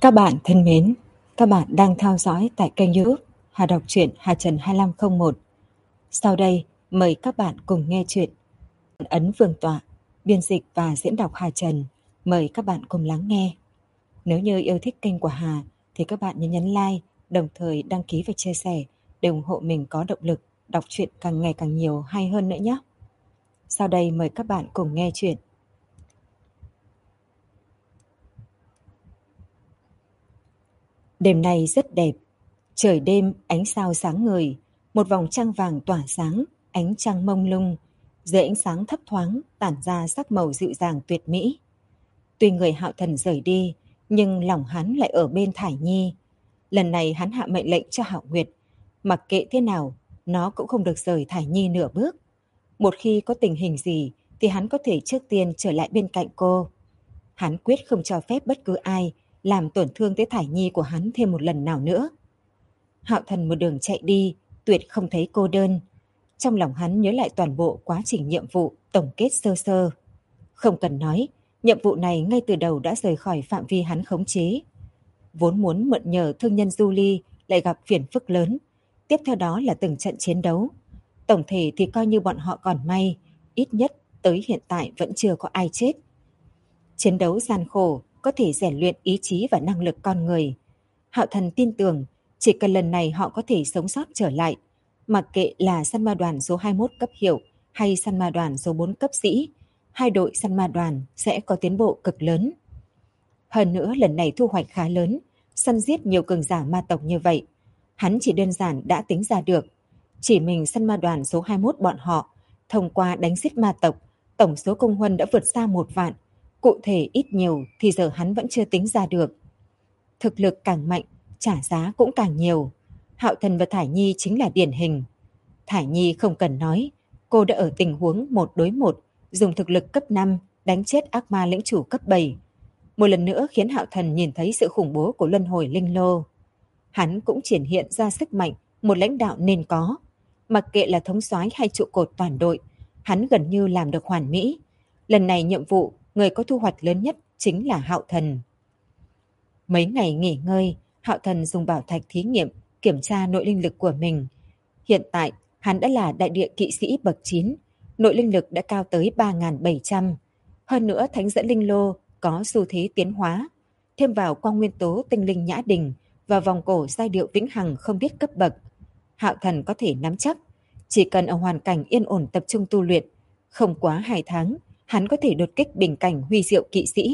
Các bạn thân mến, các bạn đang theo dõi tại kênh YouTube Hà Đọc truyện Hà Trần 2501. Sau đây, mời các bạn cùng nghe chuyện Ấn Vương Tọa, biên dịch và diễn đọc Hà Trần. Mời các bạn cùng lắng nghe. Nếu như yêu thích kênh của Hà thì các bạn nhấn like, đồng thời đăng ký và chia sẻ để ủng hộ mình có động lực đọc truyện càng ngày càng nhiều hay hơn nữa nhé. Sau đây mời các bạn cùng nghe chuyện. Đêm nay rất đẹp, trời đêm ánh sao sáng ngời, một vòng trăng vàng tỏa sáng, ánh trăng mông lung, dưới ánh sáng thấp thoáng tản ra sắc màu dịu dàng tuyệt mỹ. Tuy người Hạo Thần rời đi, nhưng lòng hắn lại ở bên Thải Nhi. Lần này hắn hạ mệnh lệnh cho Hạo Nguyệt, mặc kệ thế nào, nó cũng không được rời Thải Nhi nửa bước. Một khi có tình hình gì thì hắn có thể trước tiên trở lại bên cạnh cô. Hắn quyết không cho phép bất cứ ai làm tổn thương tới Thải Nhi của hắn thêm một lần nào nữa. Hạo Thần một đường chạy đi, tuyệt không thấy cô đơn. Trong lòng hắn nhớ lại toàn bộ quá trình nhiệm vụ, tổng kết sơ sơ. Không cần nói, nhiệm vụ này ngay từ đầu đã rời khỏi phạm vi hắn khống chế. Vốn muốn mượn nhờ thương nhân Julie lại gặp phiền phức lớn. Tiếp theo đó là từng trận chiến đấu. Tổng thể thì coi như bọn họ còn may, ít nhất tới hiện tại vẫn chưa có ai chết. Chiến đấu gian khổ có thể rèn luyện ý chí và năng lực con người. Hạo Thần tin tưởng chỉ cần lần này họ có thể sống sót trở lại, mặc kệ là săn ma đoàn số 21 cấp hiệu hay săn ma đoàn số 4 cấp sĩ, hai đội săn ma đoàn sẽ có tiến bộ cực lớn. Hơn nữa lần này thu hoạch khá lớn, săn giết nhiều cường giả ma tộc như vậy. Hắn chỉ đơn giản đã tính ra được, chỉ mình săn ma đoàn số 21 bọn họ, thông qua đánh giết ma tộc, tổng số công huân đã vượt xa 1 vạn. Cụ thể ít nhiều thì giờ hắn vẫn chưa tính ra được. Thực lực càng mạnh, trả giá cũng càng nhiều. Hạo Thần và Thải Nhi chính là điển hình. Thải Nhi không cần nói, cô đã ở tình huống 1 đối 1, dùng thực lực cấp 5 đánh chết ác ma lĩnh chủ cấp 7. Một lần nữa khiến Hạo Thần nhìn thấy sự khủng bố của luân hồi linh lô. Hắn cũng triển hiện ra sức mạnh một lãnh đạo nên có. Mặc kệ là thống soái hay trụ cột toàn đội, hắn gần như làm được hoàn mỹ. Lần này nhiệm vụ, người có thu hoạch lớn nhất chính là Hạo Thần. Mấy ngày nghỉ ngơi, Hạo Thần dùng bảo thạch thí nghiệm kiểm tra nội linh lực của mình. Hiện tại, hắn đã là đại địa kỵ sĩ bậc 9, nội linh lực đã cao tới 3.700. Hơn nữa thánh dẫn linh lô có xu thế tiến hóa, thêm vào quang nguyên tố tinh linh nhã đình và vòng cổ giai điệu vĩnh hằng không biết cấp bậc. Hạo Thần có thể nắm chắc, chỉ cần ở hoàn cảnh yên ổn tập trung tu luyện, không quá 2 tháng, hắn có thể đột kích bình cảnh huy diệu kỵ sĩ.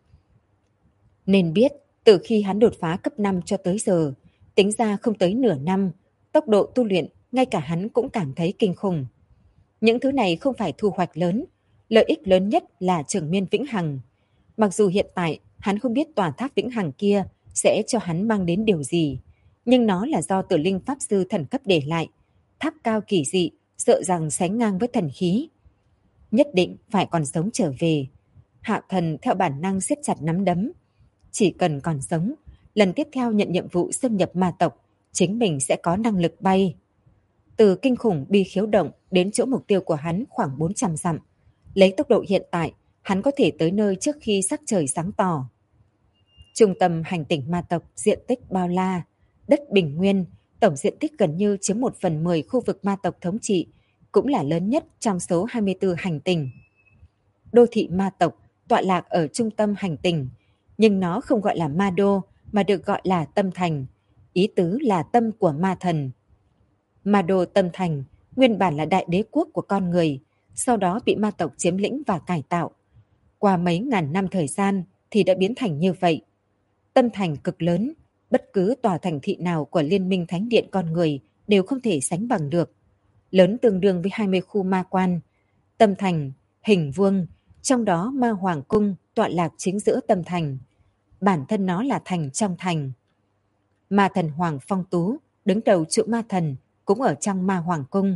Nên biết, từ khi hắn đột phá cấp 5 cho tới giờ, tính ra không tới nửa năm, tốc độ tu luyện ngay cả hắn cũng cảm thấy kinh khủng. Những thứ này không phải thu hoạch lớn, lợi ích lớn nhất là trường miên vĩnh hằng. Mặc dù hiện tại hắn không biết tòa tháp vĩnh hằng kia sẽ cho hắn mang đến điều gì, nhưng nó là do Tử Linh Pháp Sư thần cấp để lại, tháp cao kỳ dị, sợ rằng sánh ngang với thần khí. Nhất định phải còn sống trở về. Hạo Thần theo bản năng siết chặt nắm đấm. Chỉ cần còn sống, lần tiếp theo nhận nhiệm vụ xâm nhập ma tộc, chính mình sẽ có năng lực bay. Từ kinh khủng bi khiếu động đến chỗ mục tiêu của hắn khoảng 400 dặm. Lấy tốc độ hiện tại, hắn có thể tới nơi trước khi sắc trời sáng tỏ. Trung tâm hành tinh ma tộc diện tích bao la, đất bình nguyên, tổng diện tích gần như chiếm 1/10 khu vực ma tộc thống trị, cũng là lớn nhất trong số 24 hành tinh. Đô thị ma tộc tọa lạc ở trung tâm hành tinh, nhưng nó không gọi là ma đô mà được gọi là tâm thành, ý tứ là tâm của ma thần. Ma đô tâm thành nguyên bản là đại đế quốc của con người, sau đó bị ma tộc chiếm lĩnh và cải tạo. Qua mấy ngàn năm thời gian thì đã biến thành như vậy. Tâm thành cực lớn, bất cứ tòa thành thị nào của Liên minh Thánh điện con người đều không thể sánh bằng được. Lớn tương đương với 20 khu ma quan. Tâm thành, hình vuông, trong đó ma hoàng cung tọa lạc chính giữa tâm thành. Bản thân nó là thành trong thành. Ma thần Hoàng Phong Tú, đứng đầu trụ ma thần, cũng ở trong ma hoàng cung.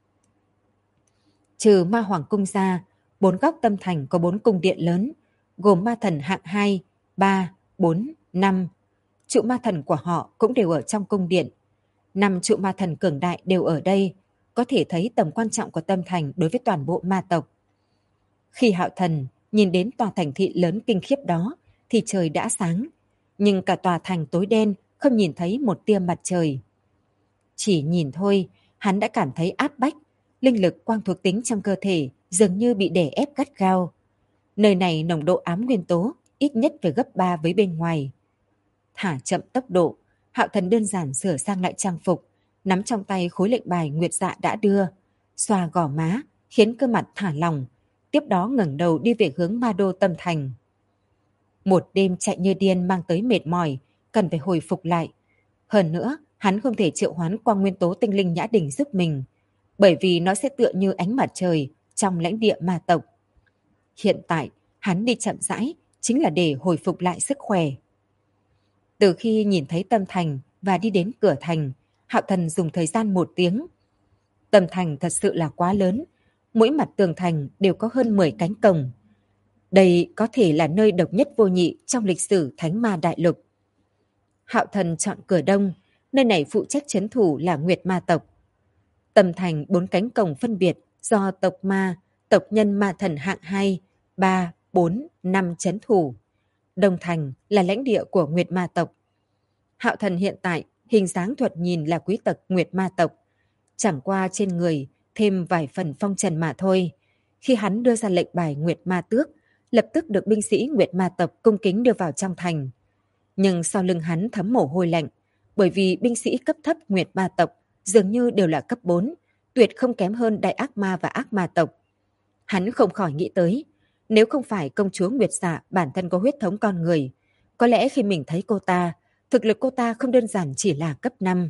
Trừ ma hoàng cung ra, 4 góc tâm thành có 4 cung điện lớn, gồm ma thần hạng 2, 3, 4, 5. Trụ ma thần của họ cũng đều ở trong cung điện. 5 trụ ma thần cường đại đều ở đây, có thể thấy tầm quan trọng của tâm thành đối với toàn bộ ma tộc. Khi Hạo Thần nhìn đến tòa thành thị lớn kinh khiếp đó, thì trời đã sáng. nhưng cả tòa thành tối đen, không nhìn thấy một tia mặt trời. Chỉ nhìn thôi, hắn đã cảm thấy áp bách, linh lực quang thuộc tính trong cơ thể dường như bị đè ép gắt gao. Nơi này nồng độ ám nguyên tố ít nhất phải gấp 3 với bên ngoài. Thả chậm tốc độ, Hạo Thần đơn giản sửa sang lại trang phục, nắm trong tay khối lệnh bài Nguyệt Dạ đã đưa, xoa gò má, khiến cơ mặt thả lỏng, tiếp đó ngẩng đầu đi về hướng Ma Đô Tâm Thành. Một đêm chạy như điên mang tới mệt mỏi, cần phải hồi phục lại. Hơn nữa, hắn không thể triệu hoán quang nguyên tố tinh linh Nhã Đỉnh giúp mình, bởi vì nó sẽ tựa như ánh mặt trời trong lãnh địa ma tộc. Hiện tại, hắn đi chậm rãi chính là để hồi phục lại sức khỏe. Từ khi nhìn thấy Tâm Thành và đi đến cửa thành, Hạo Thần dùng thời gian 1 tiếng. Tâm Thành thật sự là quá lớn, mỗi mặt tường thành đều có hơn 10 cánh cổng. Đây có thể là nơi độc nhất vô nhị trong lịch sử Thánh Ma Đại Lục. Hạo Thần chọn cửa đông, nơi này phụ trách trấn thủ là Nguyệt Ma tộc. Tâm Thành 4 cánh cổng phân biệt do tộc ma, tộc nhân ma thần hạng 2, 3, 4, 5 trấn thủ. Đông Thành là lãnh địa của Nguyệt Ma tộc. Hạo Thần hiện tại hình dáng thoạt nhìn là quý tộc Nguyệt Ma tộc, chẳng qua trên người thêm vài phần phong trần mà thôi. Khi hắn đưa ra lệnh bài Nguyệt Ma Tước, lập tức được binh sĩ Nguyệt Ma tộc cung kính đưa vào trong thành. Nhưng sau lưng hắn thấm mồ hôi lạnh, bởi vì binh sĩ cấp thấp Nguyệt Ma tộc dường như đều là cấp 4, tuyệt không kém hơn Đại Ác Ma và Ác Ma tộc. Hắn không khỏi nghĩ tới, nếu không phải công chúa Nguyệt Dạ bản thân có huyết thống con người, có lẽ khi mình thấy cô ta, thực lực cô ta không đơn giản chỉ là cấp 5.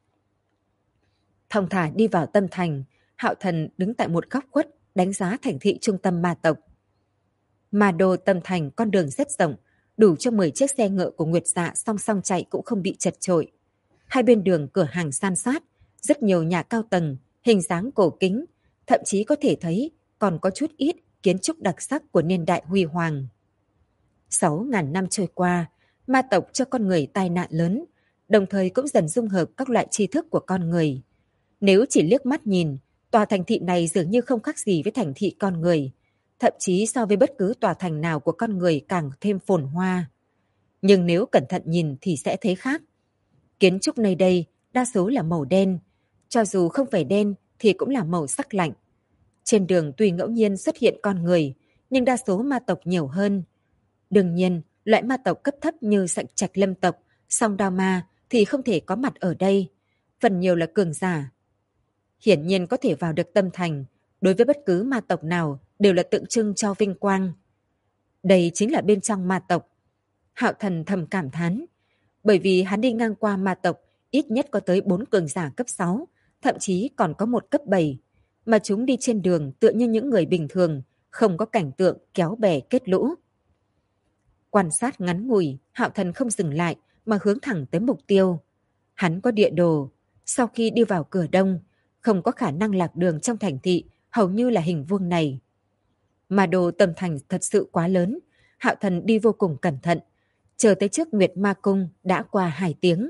Thong thả đi vào Tâm Thành, Hạo Thần đứng tại một góc khuất đánh giá thành thị trung tâm ma tộc. Ma Đô Tâm Thành con đường rất rộng, đủ cho 10 chiếc xe ngựa của Nguyệt Dạ song song chạy cũng không bị chật chội. Hai bên đường cửa hàng san sát, rất nhiều nhà cao tầng, hình dáng cổ kính, thậm chí có thể thấy còn có chút ít kiến trúc đặc sắc của niên đại huy hoàng. 6.000 năm trôi qua, ma tộc cho con người tai nạn lớn, đồng thời cũng dần dung hợp các loại tri thức của con người. Nếu chỉ liếc mắt nhìn, tòa thành thị này dường như không khác gì với thành thị con người, thậm chí so với bất cứ tòa thành nào của con người càng thêm phồn hoa. Nhưng nếu cẩn thận nhìn thì sẽ thấy khác. Kiến trúc nơi đây đa số là màu đen, cho dù không phải đen thì cũng là màu sắc lạnh. Trên đường tuy ngẫu nhiên xuất hiện con người, nhưng đa số ma tộc nhiều hơn. Đương nhiên, loại ma tộc cấp thấp như Sạnh Trạch Lâm tộc, Song Đao Ma thì không thể có mặt ở đây, phần nhiều là cường giả. Hiển nhiên có thể vào được Tâm Thành, đối với bất cứ ma tộc nào đều là tượng trưng cho vinh quang. Đây chính là bên trong ma tộc. Hạo Thần thầm cảm thán, bởi vì hắn đi ngang qua ma tộc ít nhất có tới 4 cường giả cấp 6, thậm chí còn có một cấp 7, mà chúng đi trên đường tựa như những người bình thường, không có cảnh tượng kéo bè kết lũ. Quan sát ngắn ngủi, Hạo Thần không dừng lại mà hướng thẳng tới mục tiêu. Hắn có địa đồ, sau khi đi vào cửa đông, không có khả năng lạc đường trong thành thị, hầu như là hình vuông này. Ma Đô Tâm Thành thật sự quá lớn, Hạo Thần đi vô cùng cẩn thận, chờ tới trước Nguyệt Ma Cung đã qua 2 tiếng.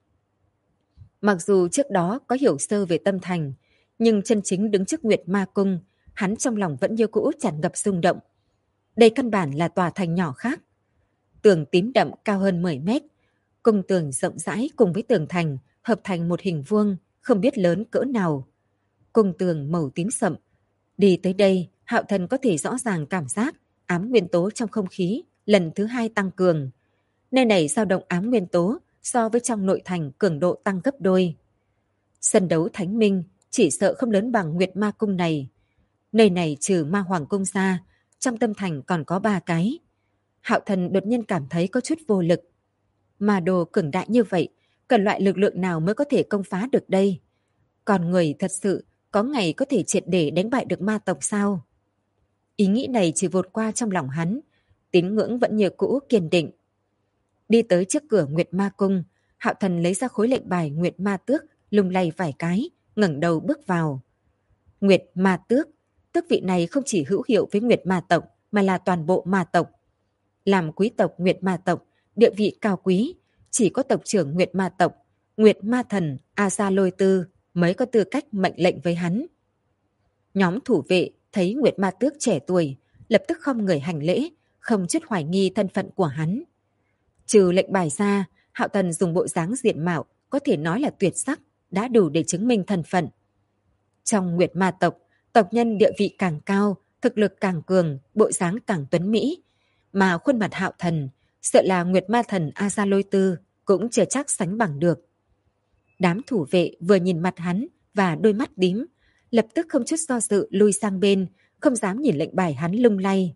Mặc dù trước đó có hiểu sơ về Tâm Thành, nhưng chân chính đứng trước Nguyệt Ma Cung, hắn trong lòng vẫn như cũ tràn ngập rung động. Đây căn bản là tòa thành nhỏ khác. Tường tím đậm cao hơn 10 mét, cung tường rộng rãi cùng với tường thành hợp thành một hình vuông không biết lớn cỡ nào. Cung tường màu tím sậm. Đi tới đây, Hạo Thần có thể rõ ràng cảm giác ám nguyên tố trong không khí lần thứ 2 tăng cường. Nơi này dao động ám nguyên tố so với trong nội thành cường độ tăng gấp đôi. Sân đấu Thánh Minh chỉ sợ không lớn bằng Nguyệt Ma Cung này. Nơi này trừ Ma Hoàng Cung ra, trong Tâm Thành còn có 3 cái. Hạo Thần đột nhiên cảm thấy có chút vô lực. Ma đồ cường đại như vậy, cần loại lực lượng nào mới có thể công phá được đây? Còn người thật sự có ngày có thể triệt để đánh bại được ma tộc sao? Ý nghĩ này chỉ vụt qua trong lòng hắn, tín ngưỡng vẫn như cũ kiên định. Đi tới trước cửa Nguyệt Ma Cung, Hạo Thần lấy ra khối lệnh bài Nguyệt Ma Tước, lung lay vài cái, ngẩng đầu bước vào. Nguyệt Ma Tước, tước vị này không chỉ hữu hiệu với Nguyệt Ma tộc mà là toàn bộ ma tộc. Làm quý tộc Nguyệt Ma tộc, địa vị cao quý, chỉ có tộc trưởng Nguyệt Ma tộc, Nguyệt Ma thần A Gia Lôi Tư mới có tư cách mệnh lệnh với hắn. Nhóm thủ vệ thấy Nguyệt Ma Tước trẻ tuổi, lập tức không người hành lễ, không chút hoài nghi thân phận của hắn. Trừ lệnh bài ra, Hạo Thần dùng bộ dáng diện mạo có thể nói là tuyệt sắc, đã đủ để chứng minh thân phận. Trong Nguyệt Ma tộc, tộc nhân địa vị càng cao, thực lực càng cường, bộ dáng càng tuấn mỹ, mà khuôn mặt Hạo Thần, sợ là Nguyệt Ma thần A Gia Lôi Tư cũng chưa chắc sánh bằng được. Đám thủ vệ vừa nhìn mặt hắn và đôi mắt đím, lập tức không chút do dự lui sang bên, không dám nhìn lệnh bài hắn lung lay.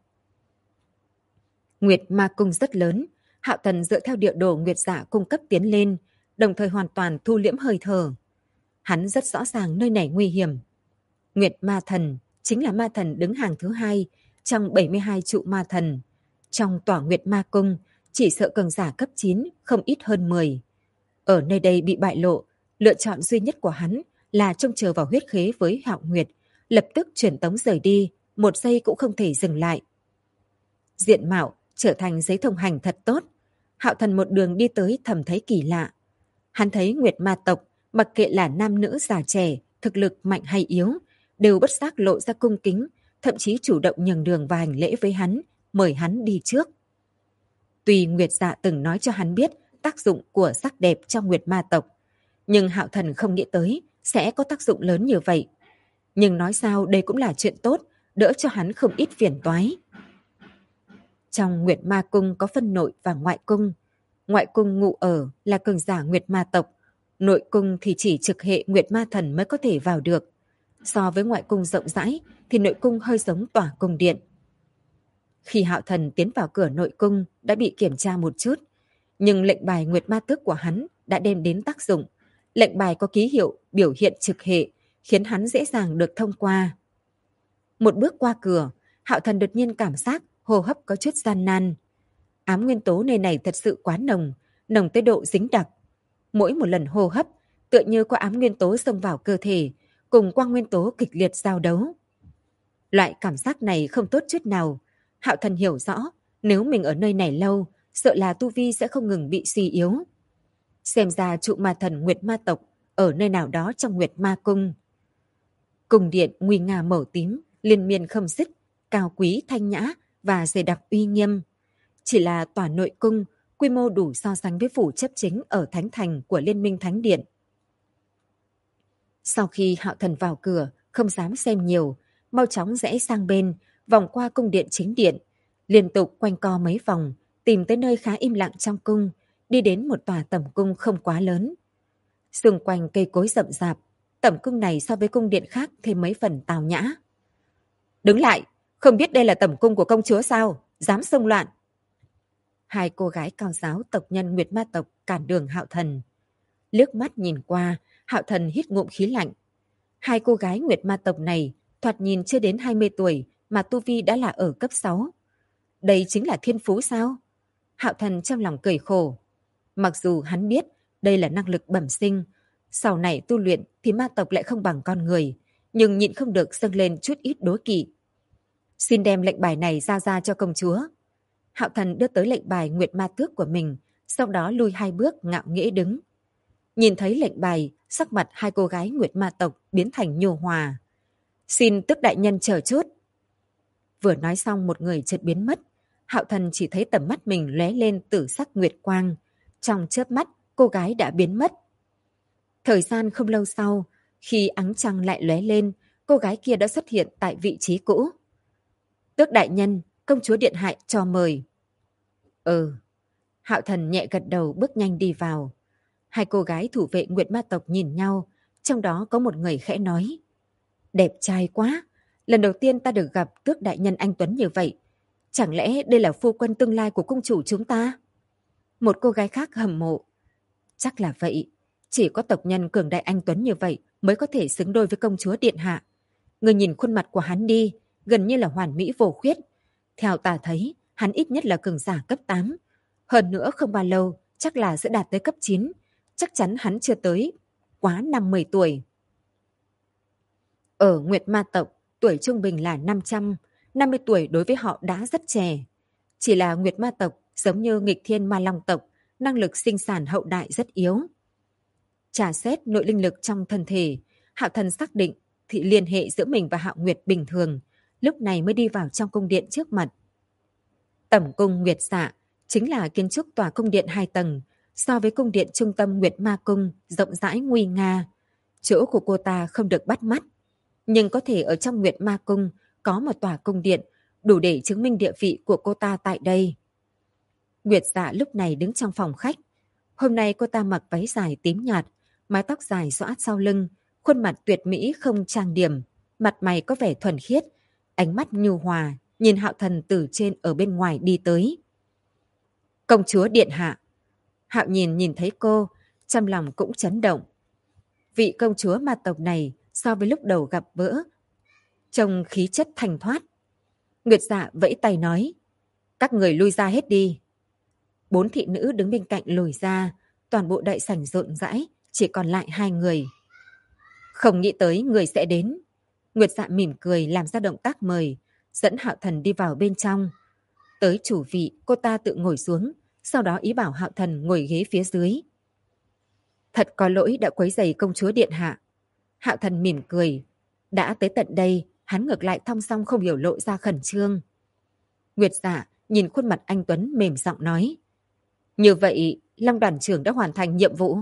Nguyệt Ma cung rất lớn, Hạo Thần dựa theo địa đồ Nguyệt Dạ cung cấp tiến lên, đồng thời hoàn toàn thu liễm hơi thở. Hắn rất rõ ràng nơi này nguy hiểm. Nguyệt Ma thần chính là ma thần đứng hàng thứ 2 trong 72 trụ ma thần. Trong tòa Nguyệt Ma cung, chỉ sợ cường giả cấp 9 không ít hơn 10. Ở nơi đây bị bại lộ, lựa chọn duy nhất của hắn là trông chờ vào huyết khế với Hạo Nguyệt, lập tức chuyển tống rời đi, một giây cũng không thể dừng lại. Diện mạo trở thành giấy thông hành thật tốt. Hạo Thần một đường đi tới thầm thấy kỳ lạ. Hắn thấy Nguyệt Ma tộc, mặc kệ là nam nữ già trẻ, thực lực mạnh hay yếu, đều bất giác lộ ra cung kính, thậm chí chủ động nhường đường và hành lễ với hắn, mời hắn đi trước. Tuy Nguyệt Dạ từng nói cho hắn biết tác dụng của sắc đẹp trong Nguyệt Ma tộc, nhưng Hạo Thần không nghĩ tới sẽ có tác dụng lớn như vậy. Nhưng nói sao đây cũng là chuyện tốt, đỡ cho hắn không ít phiền toái. Trong Nguyệt Ma cung có phân nội và ngoại cung. Ngoại cung ngụ ở là cường giả Nguyệt Ma tộc, nội cung thì chỉ trực hệ Nguyệt Ma thần mới có thể vào được. So với ngoại cung rộng rãi thì nội cung hơi giống tòa cung điện. Khi Hạo Thần tiến vào cửa nội cung đã bị kiểm tra một chút, nhưng lệnh bài Nguyệt Ma tước của hắn đã đem đến tác dụng. Lệnh bài có ký hiệu biểu hiện trực hệ, khiến hắn dễ dàng được thông qua. Một bước qua cửa, Hạo Thần đột nhiên cảm giác hô hấp có chút gian nan. Ám nguyên tố nơi này thật sự quá nồng, nồng tới độ dính đặc. Mỗi một lần hô hấp, tựa như có ám nguyên tố xông vào cơ thể, cùng quang nguyên tố kịch liệt giao đấu. Loại cảm giác này không tốt chút nào. Hạo Thần hiểu rõ, nếu mình ở nơi này lâu, sợ là tu vi sẽ không ngừng bị suy yếu. Xem ra trụ ma thần Nguyệt Ma tộc ở nơi nào đó trong Nguyệt Ma cung. Cung điện nguy nga màu tím, liên miên không dứt, cao quý thanh nhã và dày đặc uy nghiêm. Chỉ là tòa nội cung, quy mô đủ so sánh với phủ chấp chính ở Thánh Thành của Liên minh Thánh Điện. Sau khi Hạo Thần vào cửa, không dám xem nhiều, mau chóng rẽ sang bên, vòng qua cung điện chính điện, liên tục quanh co mấy vòng, tìm tới nơi khá im lặng trong cung, đi đến một tòa tẩm cung không quá lớn. Xung quanh cây cối rậm rạp, tẩm cung này so với cung điện khác thêm mấy phần tào nhã. Đứng lại, không biết đây là tẩm cung của công chúa sao, dám xông loạn. Hai cô gái cao giáo tộc nhân Nguyệt Ma tộc cản đường Hạo Thần. Liếc mắt nhìn qua, Hạo Thần hít ngụm khí lạnh. Hai cô gái Nguyệt Ma tộc này thoạt nhìn chưa đến 20 tuổi mà tu vi đã là ở cấp 6. Đây chính là thiên phú sao? Hạo Thần trong lòng cười khổ. Mặc dù hắn biết đây là năng lực bẩm sinh, sau này tu luyện thì ma tộc lại không bằng con người, nhưng nhịn không được dâng lên chút ít đố kỵ. Xin đem lệnh bài này ra cho công chúa. Hạo Thần đưa tới lệnh bài Nguyệt Ma tước của mình, sau đó lui 2 bước ngạo nghễ đứng. Nhìn thấy lệnh bài, sắc mặt hai cô gái Nguyệt Ma tộc biến thành nhu hòa. Xin tước đại nhân chờ chút. Vừa nói xong một người chợt biến mất. Hạo Thần chỉ thấy tầm mắt mình lóe lên tử sắc nguyệt quang. Trong chớp mắt, cô gái đã biến mất. Thời gian không lâu sau, khi ánh trăng lại lóe lên, cô gái kia đã xuất hiện tại vị trí cũ. Tước đại nhân, công chúa điện hạ cho mời. Hạo Thần nhẹ gật đầu bước nhanh đi vào. Hai cô gái thủ vệ Nguyệt Ma tộc nhìn nhau, trong đó có một người khẽ nói. Đẹp trai quá, lần đầu tiên ta được gặp tước đại nhân anh tuấn như vậy. Chẳng lẽ đây là phu quân tương lai của cung chủ chúng ta? Một cô gái khác hâm mộ. Chắc là vậy, chỉ có tộc nhân cường đại anh tuấn như vậy mới có thể xứng đôi với công chúa điện hạ. Người nhìn khuôn mặt của hắn đi, gần như là hoàn mỹ vô khuyết. Theo ta thấy, hắn ít nhất là cường giả cấp 8. Hơn nữa không bao lâu, chắc là sẽ đạt tới cấp 9. Chắc chắn hắn chưa tới quá 50 tuổi. Ở Nguyệt Ma tộc, tuổi trung bình là 500. 50 tuổi đối với họ đã rất trẻ. Chỉ là Nguyệt Ma tộc giống như nghịch thiên ma long tộc, năng lực sinh sản hậu đại rất yếu. Trả xét nội linh lực trong thân thể, Hạo Thần xác định thì liên hệ giữa mình và Hạo Nguyệt bình thường, lúc này mới đi vào trong cung điện trước mặt. Tẩm cung Nguyệt Dạ chính là kiến trúc tòa cung điện 2 tầng, so với cung điện trung tâm Nguyệt Ma Cung rộng rãi nguy nga. Chỗ của cô ta không được bắt mắt, nhưng có thể ở trong Nguyệt Ma Cung có một tòa cung điện đủ để chứng minh địa vị của cô ta tại đây. Nguyệt Dạ lúc này đứng trong phòng khách. Hôm nay cô ta mặc váy dài tím nhạt, mái tóc dài xõa sau lưng, khuôn mặt tuyệt mỹ không trang điểm, mặt mày có vẻ thuần khiết, ánh mắt nhu hòa, nhìn Hạo Thần từ trên ở bên ngoài đi tới. Công chúa điện hạ. Hạo nhìn thấy cô, trong lòng cũng chấn động. Vị công chúa ma tộc này so với lúc đầu gặp gỡ, trông khí chất thanh thoát. Nguyệt Dạ vẫy tay nói, các người lui ra hết đi. 4 thị nữ đứng bên cạnh lùi ra, toàn bộ đại sảnh rộn rãi, chỉ còn lại 2 người. Không nghĩ tới người sẽ đến. Nguyệt Dạ mỉm cười làm ra động tác mời, dẫn Hạo Thần đi vào bên trong. Tới chủ vị, cô ta tự ngồi xuống, sau đó ý bảo Hạo Thần ngồi ghế phía dưới. Thật có lỗi đã quấy rầy công chúa điện hạ. Hạo Thần mỉm cười. Đã tới tận đây, hắn ngược lại thong song không biểu lộ ra khẩn trương. Nguyệt Dạ nhìn khuôn mặt anh Tuấn mềm giọng nói. Như vậy, Long đoàn trưởng đã hoàn thành nhiệm vụ.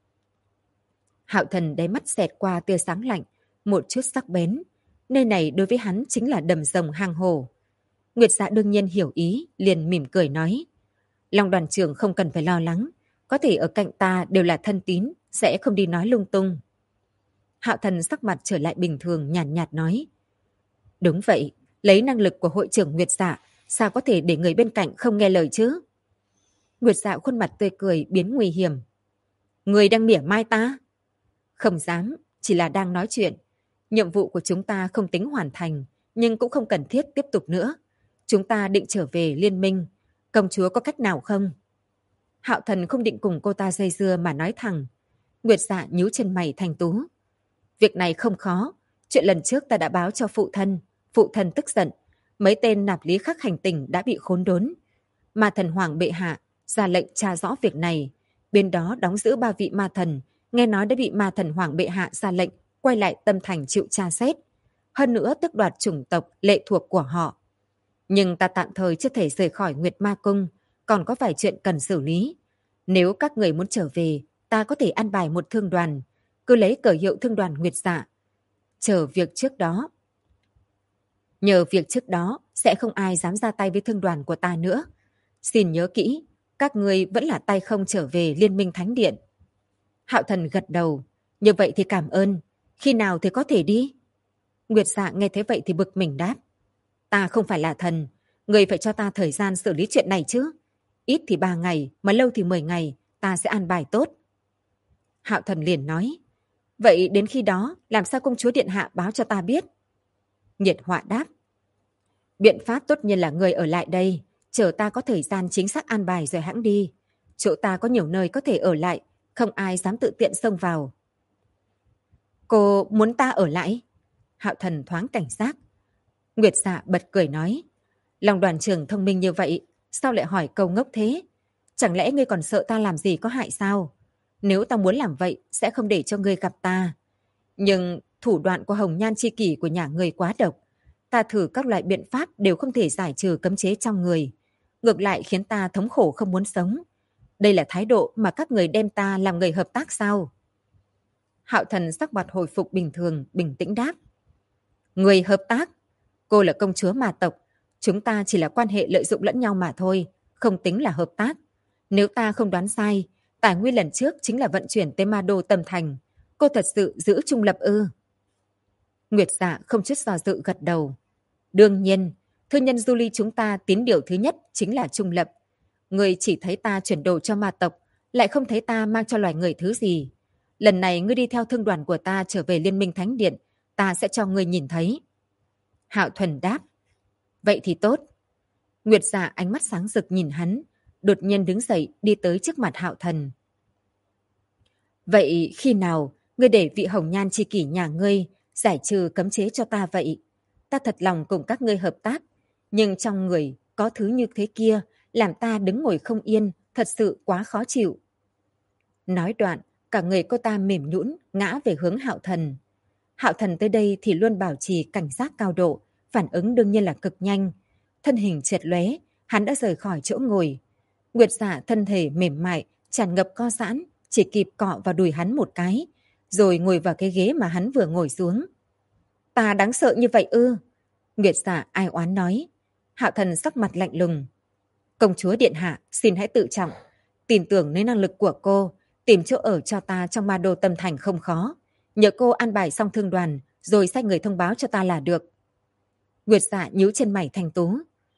Hạo Thần đáy mắt xẹt qua tia sáng lạnh, một chút sắc bén. Nơi này đối với hắn chính là đầm rồng hang hổ. Nguyệt Dạ đương nhiên hiểu ý, liền mỉm cười nói. Long đoàn trưởng không cần phải lo lắng, có thể ở cạnh ta đều là thân tín, sẽ không đi nói lung tung. Hạo Thần sắc mặt trở lại bình thường, nhàn nhạt nói. Đúng vậy, lấy năng lực của hội trưởng Nguyệt Dạ, sao có thể để người bên cạnh không nghe lời chứ? Nguyệt Dạ khuôn mặt tươi cười biến nguy hiểm. Người đang mỉa mai ta? Không dám, chỉ là đang nói chuyện. Nhiệm vụ của chúng ta không tính hoàn thành, nhưng cũng không cần thiết tiếp tục nữa. Chúng ta định trở về liên minh. Công chúa có cách nào không? Hạo Thần không định cùng cô ta dây dưa mà nói thẳng. Nguyệt Dạ nhíu chân mày thành tú. Việc này không khó. Chuyện lần trước ta đã báo cho phụ thân tức giận. Mấy tên nạp lý khắc hành tinh đã bị khốn đốn. Ma thần Hoàng bệ hạ ra lệnh tra rõ việc này. Bên đó đóng giữ 3 vị ma thần, nghe nói đã bị ma thần Hoàng bệ hạ ra lệnh quay lại Tâm Thành chịu tra xét. Hơn nữa tước đoạt chủng tộc lệ thuộc của họ. Nhưng ta tạm thời chưa thể rời khỏi Nguyệt Ma Cung, còn có vài chuyện cần xử lý. Nếu các người muốn trở về, ta có thể an bài một thương đoàn, cứ lấy cờ hiệu thương đoàn Nguyệt Dạ. Nhờ việc trước đó, sẽ không ai dám ra tay với thương đoàn của ta nữa. Xin nhớ kỹ, các người vẫn là tay không trở về Liên minh Thánh Điện. Hạo Thần gật đầu, như vậy thì cảm ơn, khi nào thì có thể đi? Nguyệt Dạ nghe thế vậy thì bực mình đáp. Ta không phải là thần, người phải cho ta thời gian xử lý chuyện này chứ. Ít thì 3 ngày, mà lâu thì 10 ngày, ta sẽ an bài tốt. Hạo Thần liền nói, vậy đến khi đó, làm sao công chúa điện hạ báo cho ta biết? Nhiệt Họa đáp, biện pháp tốt nhất là người ở lại đây, chờ ta có thời gian chính xác an bài rồi hãng đi. Chỗ ta có nhiều nơi có thể ở lại, không ai dám tự tiện xông vào. Cô muốn ta ở lại? Hạo Thần thoáng cảnh giác. Nguyệt Dạ bật cười nói, Long đoàn trưởng thông minh như vậy, sao lại hỏi câu ngốc thế? Chẳng lẽ ngươi còn sợ ta làm gì có hại sao? Nếu ta muốn làm vậy, sẽ không để cho ngươi gặp ta. Nhưng thủ đoạn của Hồng Nhan chi kỷ của nhà ngươi quá độc. Ta thử các loại biện pháp đều không thể giải trừ cấm chế trong người. Ngược lại khiến ta thống khổ không muốn sống. Đây là thái độ mà các người đem ta làm người hợp tác sao? Hạo Thần sắc mặt hồi phục bình thường, bình tĩnh đáp. Người hợp tác? Cô là công chúa ma tộc. Chúng ta chỉ là quan hệ lợi dụng lẫn nhau mà thôi, không tính là hợp tác. Nếu ta không đoán sai, tài nguyên lần trước chính là vận chuyển tới ma đô Tâm Thành. Cô thật sự giữ trung lập ư? Nguyệt Dạ không chút do dự gật đầu. Đương nhiên, thư nhân du ly chúng ta tín điều thứ nhất chính là trung lập. Người chỉ thấy ta chuyển đồ cho ma tộc, lại không thấy ta mang cho loài người thứ gì. Lần này ngươi đi theo thương đoàn của ta trở về Liên minh Thánh Điện, ta sẽ cho ngươi nhìn thấy. Hạo Thuần đáp. Vậy thì tốt. Nguyệt Dạ ánh mắt sáng rực nhìn hắn, đột nhiên đứng dậy đi tới trước mặt Hạo Thần. Vậy khi nào ngươi để vị Hồng Nhan chi kỷ nhà ngươi giải trừ cấm chế cho ta vậy? Ta thật lòng cùng các ngươi hợp tác, nhưng trong người có thứ như thế kia làm ta đứng ngồi không yên, thật sự quá khó chịu. Nói đoạn, cả người cô ta mềm nhũn ngã về hướng Hạo Thần. Hạo Thần tới đây thì luôn bảo trì cảnh giác cao độ, phản ứng đương nhiên là cực nhanh. Thân hình chợt lóe, hắn đã rời khỏi chỗ ngồi. Nguyệt Dạ thân thể mềm mại, tràn ngập co giãn, chỉ kịp cọ vào đùi hắn một cái, rồi ngồi vào cái ghế mà hắn vừa ngồi xuống. Ta đáng sợ như vậy ư? Nguyệt Dạ ai oán nói. Hạo Thần sắc mặt lạnh lùng. Công chúa điện hạ, xin hãy tự trọng. Tin tưởng nơi năng lực của cô, tìm chỗ ở cho ta trong Ma Đô Tâm Thành không khó. Nhờ cô an bài xong thương đoàn, rồi sai người thông báo cho ta là được. Nguyệt Dạ nhíu chân mày thanh tú.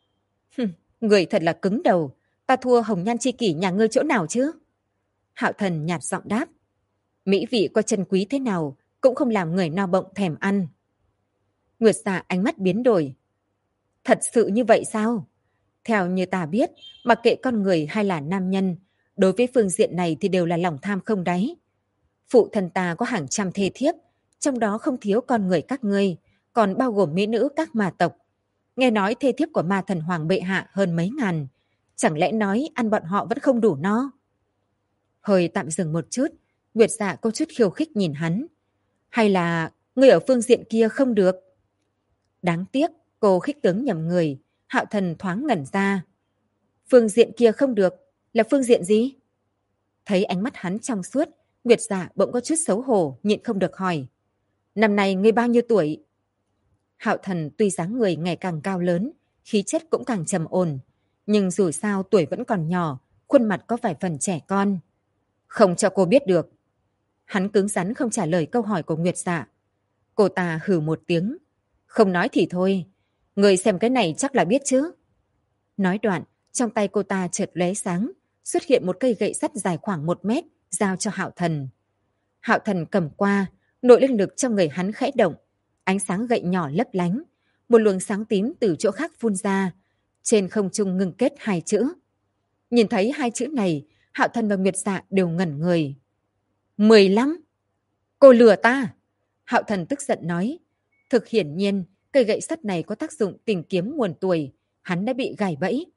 Người thật là cứng đầu. Ta thua hồng nhan chi kỷ nhà ngươi chỗ nào chứ? Hạo Thần nhạt giọng đáp. Mỹ vị có chân quý thế nào, cũng không làm người no bụng thèm ăn. Nguyệt Dạ ánh mắt biến đổi. Thật sự như vậy sao? Theo như ta biết, mặc kệ con người hay là nam nhân, đối với phương diện này thì đều là lòng tham không đáy. Phụ thân ta có hàng trăm thê thiếp, trong đó không thiếu con người các ngươi, còn bao gồm mỹ nữ các ma tộc. Nghe nói thê thiếp của ma thần hoàng bệ hạ hơn mấy ngàn. Chẳng lẽ nói ăn bọn họ vẫn không đủ no? Hơi tạm dừng một chút, Nguyệt Dạ có chút khiêu khích nhìn hắn. Hay là người ở phương diện kia không được? Đáng tiếc, cô khích tướng nhầm người, Hạo Thần thoáng ngẩn ra. Phương diện kia không được, là phương diện gì? Thấy ánh mắt hắn trong suốt, Nguyệt Dạ bỗng có chút xấu hổ, nhịn không được hỏi. Năm nay ngươi bao nhiêu tuổi? Hạo Thần tuy dáng người ngày càng cao lớn, khí chất cũng càng trầm ổn, nhưng dù sao tuổi vẫn còn nhỏ, khuôn mặt có vài phần trẻ con. Không cho cô biết được. Hắn cứng rắn không trả lời câu hỏi của Nguyệt Dạ. Cô ta hừ một tiếng. Không nói thì thôi, người xem cái này chắc là biết chứ. Nói đoạn, trong tay cô ta chợt lóe sáng, xuất hiện một cây gậy sắt dài khoảng 1 mét, giao cho Hạo Thần. Hạo Thần cầm qua, nội linh lực trong người hắn khẽ động, ánh sáng gậy nhỏ lấp lánh, một luồng sáng tím từ chỗ khác phun ra, trên không trung ngưng kết 2 chữ. Nhìn thấy 2 chữ này, Hạo Thần và Nguyệt Dạ đều ngẩn người. 15! Cô lừa ta! Hạo Thần tức giận nói. Thực hiển nhiên, cây gậy sắt này có tác dụng tìm kiếm nguồn tuổi, hắn đã bị gài bẫy.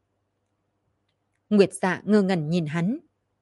Nguyệt Dạ ngơ ngẩn nhìn hắn.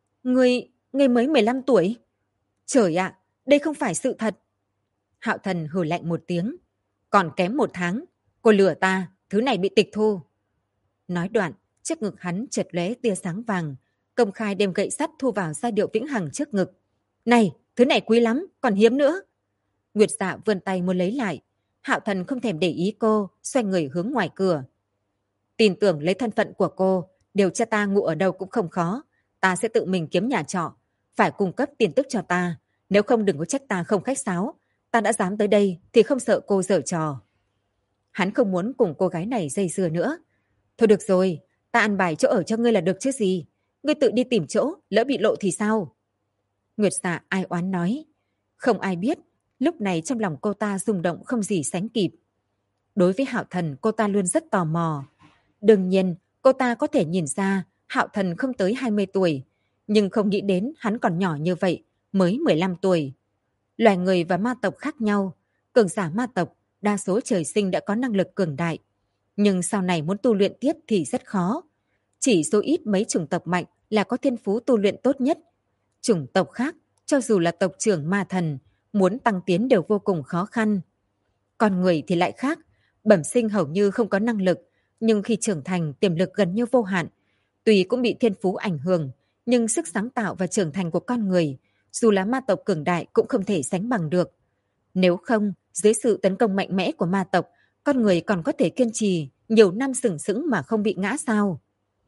Ngươi mới 15 tuổi? Trời ạ, đây không phải sự thật. Hạo Thần hừ lạnh một tiếng. Còn kém 1 tháng, cô lừa ta, thứ này bị tịch thu. Nói đoạn, trước ngực hắn chợt lóe tia sáng vàng, công khai đem gậy sắt thu vào giai điệu vĩnh hằng trước ngực. Này, thứ này quý lắm, còn hiếm nữa. Nguyệt Dạ vươn tay muốn lấy lại. Hạo Thần không thèm để ý cô, xoay người hướng ngoài cửa. Tin tưởng lấy thân phận của cô, điều tra ta ngủ ở đâu cũng không khó. Ta sẽ tự mình kiếm nhà trọ, phải cung cấp tin tức cho ta. Nếu không đừng có trách ta không khách sáo. Ta đã dám tới đây thì không sợ cô giở trò. Hắn không muốn cùng cô gái này dây dưa nữa. Thôi được rồi, ta ăn bài chỗ ở cho ngươi là được chứ gì. Ngươi tự đi tìm chỗ, lỡ bị lộ thì sao? Nguyệt Dạ ai oán nói. Không ai biết, lúc này trong lòng cô ta rung động không gì sánh kịp. Đối với Hạo Thần, cô ta luôn rất tò mò. Đương nhiên, cô ta có thể nhìn ra Hạo Thần không tới 20 tuổi, nhưng không nghĩ đến hắn còn nhỏ như vậy, mới 15 tuổi. Loài người và ma tộc khác nhau, cường giả ma tộc, đa số trời sinh đã có năng lực cường đại. Nhưng sau này muốn tu luyện tiếp thì rất khó. Chỉ số ít mấy chủng tộc mạnh là có thiên phú tu luyện tốt nhất. Chủng tộc khác, cho dù là tộc trưởng ma thần, muốn tăng tiến đều vô cùng khó khăn. Con người thì lại khác, bẩm sinh hầu như không có năng lực, nhưng khi trưởng thành tiềm lực gần như vô hạn. Tuy cũng bị thiên phú ảnh hưởng, nhưng sức sáng tạo và trưởng thành của con người, dù là ma tộc cường đại cũng không thể sánh bằng được. Nếu không, dưới sự tấn công mạnh mẽ của ma tộc, con người còn có thể kiên trì nhiều năm sừng sững mà không bị ngã sao?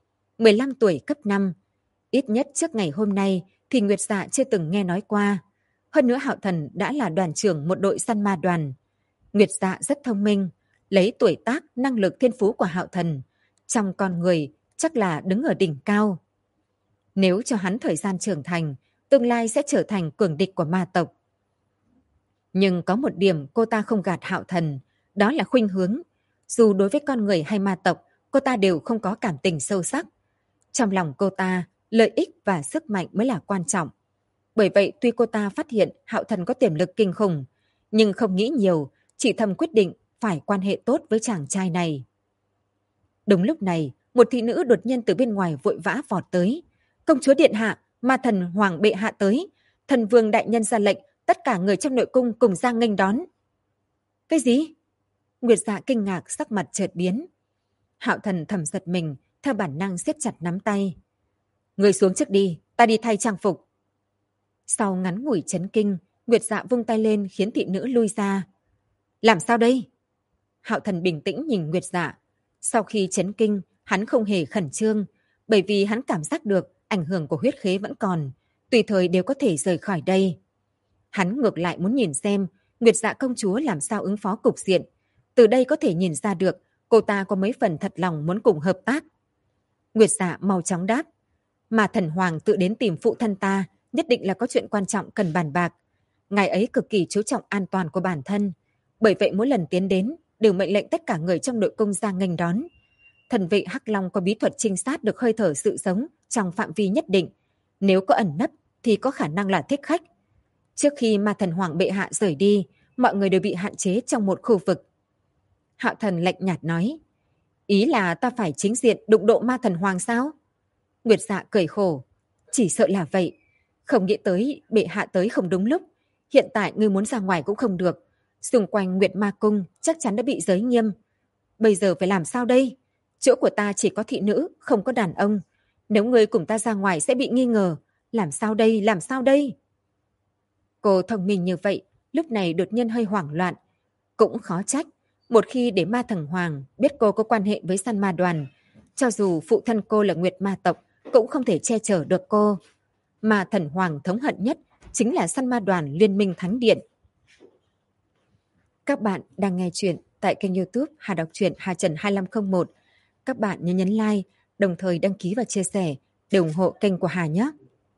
15 tuổi cấp 5, ít nhất trước ngày hôm nay thì Nguyệt Dạ chưa từng nghe nói qua. Hơn nữa Hạo Thần đã là đoàn trưởng một đội săn ma đoàn. Nguyệt Dạ rất thông minh, lấy tuổi tác, năng lực thiên phú của Hạo Thần, trong con người chắc là đứng ở đỉnh cao. Nếu cho hắn thời gian trưởng thành, tương lai sẽ trở thành cường địch của ma tộc. Nhưng có một điểm cô ta không gạt Hạo Thần, đó là khuynh hướng. Dù đối với con người hay ma tộc, cô ta đều không có cảm tình sâu sắc. Trong lòng cô ta, lợi ích và sức mạnh mới là quan trọng. Bởi vậy tuy cô ta phát hiện Hạo Thần có tiềm lực kinh khủng, nhưng không nghĩ nhiều, chỉ thầm quyết định phải quan hệ tốt với chàng trai này. Đúng lúc này, một thị nữ đột nhiên từ bên ngoài vội vã vọt tới. Công chúa điện hạ, ma thần hoàng bệ hạ tới. Thần vương đại nhân ra lệnh, tất cả người trong nội cung cùng ra nghênh đón. Cái gì? Nguyệt Dạ kinh ngạc, sắc mặt chợt biến. Hạo Thần thầm giật mình, theo bản năng siết chặt nắm tay. Người xuống trước đi, ta đi thay trang phục. Sau ngắn ngủi chấn kinh, Nguyệt Dạ vung tay lên khiến thị nữ lui ra. Làm sao đây? Hạo Thần bình tĩnh nhìn Nguyệt Dạ. Sau khi chấn kinh, hắn không hề khẩn trương, bởi vì hắn cảm giác được ảnh hưởng của huyết khế vẫn còn, tùy thời đều có thể rời khỏi đây. Hắn ngược lại muốn nhìn xem Nguyệt Dạ công chúa làm sao ứng phó cục diện. Từ đây có thể nhìn ra được cô ta có mấy phần thật lòng muốn cùng hợp tác. Nguyệt Dạ mau chóng đáp. Mà Thần Hoàng tự đến tìm phụ thân ta, nhất định là có chuyện quan trọng cần bàn bạc. Ngài ấy cực kỳ chú trọng an toàn của bản thân. Bởi vậy mỗi lần tiến đến, đều mệnh lệnh tất cả người trong nội cung ra nghênh đón. Thần vệ Hắc Long có bí thuật trinh sát được hơi thở sự sống trong phạm vi nhất định. Nếu có ẩn nấp thì có khả năng là thích khách. Trước khi Ma Thần Hoàng bệ hạ rời đi, mọi người đều bị hạn chế trong một khu vực. Hạo Thần lạnh nhạt nói, ý là ta phải chính diện đụng độ Ma Thần Hoàng sao? Nguyệt Dạ cười khổ, chỉ sợ là vậy. Không nghĩ tới bệ hạ tới không đúng lúc. Hiện tại ngươi muốn ra ngoài cũng không được. Xung quanh Nguyệt Ma Cung chắc chắn đã bị giới nghiêm. Bây giờ phải làm sao đây? Chỗ của ta chỉ có thị nữ, không có đàn ông. Nếu ngươi cùng ta ra ngoài sẽ bị nghi ngờ. Làm sao đây, làm sao đây? Cô thông minh như vậy, lúc này đột nhiên hơi hoảng loạn. Cũng khó trách, một khi để Ma Thần Hoàng biết cô có quan hệ với săn ma đoàn, cho dù phụ thân cô là Nguyệt Ma tộc, cũng không thể che chở được cô. Mà Thần Hoàng thống hận nhất chính là săn ma đoàn Liên minh Thánh Điện. Các bạn đang nghe chuyện tại kênh YouTube Hà Đọc truyện Hà Trần 2501. Các bạn nhớ nhấn like, đồng thời đăng ký và chia sẻ để ủng hộ kênh của Hà nhé.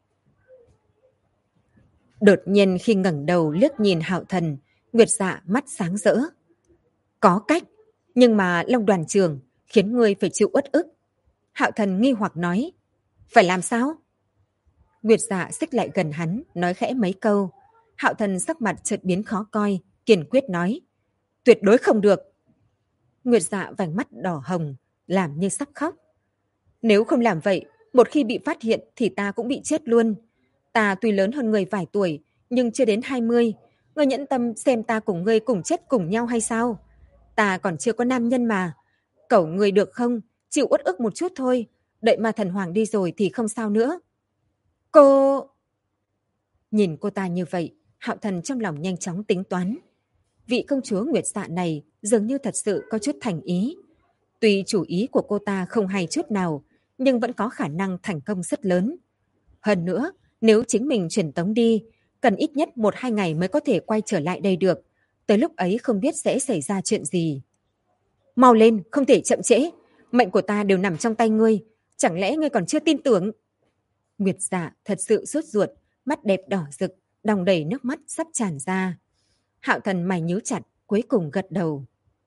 Đột nhiên khi ngẩng đầu liếc nhìn Hạo Thần, Nguyệt Dạ mắt sáng rỡ. Có cách, nhưng mà Long đoàn trưởng khiến ngươi phải chịu uất ức. Hạo Thần nghi hoặc nói, phải làm sao? Nguyệt Dạ xích lại gần hắn, nói khẽ mấy câu. Hạo Thần sắc mặt chợt biến khó coi, kiên quyết nói, tuyệt đối không được. Nguyệt Dạ vành mắt đỏ hồng, làm như sắp khóc. Nếu không làm vậy, một khi bị phát hiện thì ta cũng bị chết luôn. Ta tuy lớn hơn người vài tuổi, nhưng chưa đến 20. Ngươi nhẫn tâm xem ta cùng ngươi cùng chết cùng nhau hay sao? Ta còn chưa có nam nhân mà. Cẩu ngươi được không? Chịu uất ức một chút thôi. Đợi mà Thần Hoàng đi rồi thì không sao nữa. Cô... Nhìn cô ta như vậy, Hạo Thần trong lòng nhanh chóng tính toán. Vị công chúa Nguyệt Dạ này dường như thật sự có chút thành ý. Tuy chủ ý của cô ta không hay chút nào, nhưng vẫn có khả năng thành công rất lớn. Hơn nữa, nếu chính mình chuyển tống đi, cần ít nhất 1-2 ngày mới có thể quay trở lại đây được. Tới lúc ấy không biết sẽ xảy ra chuyện gì. Mau lên, không thể chậm trễ. Mệnh của ta đều nằm trong tay ngươi. Chẳng lẽ ngươi còn chưa tin tưởng? Nguyệt Dạ thật sự sốt ruột, mắt đẹp đỏ rực, đong đầy nước mắt sắp tràn ra. Hạo Thần mày nhíu chặt, cuối cùng gật đầu.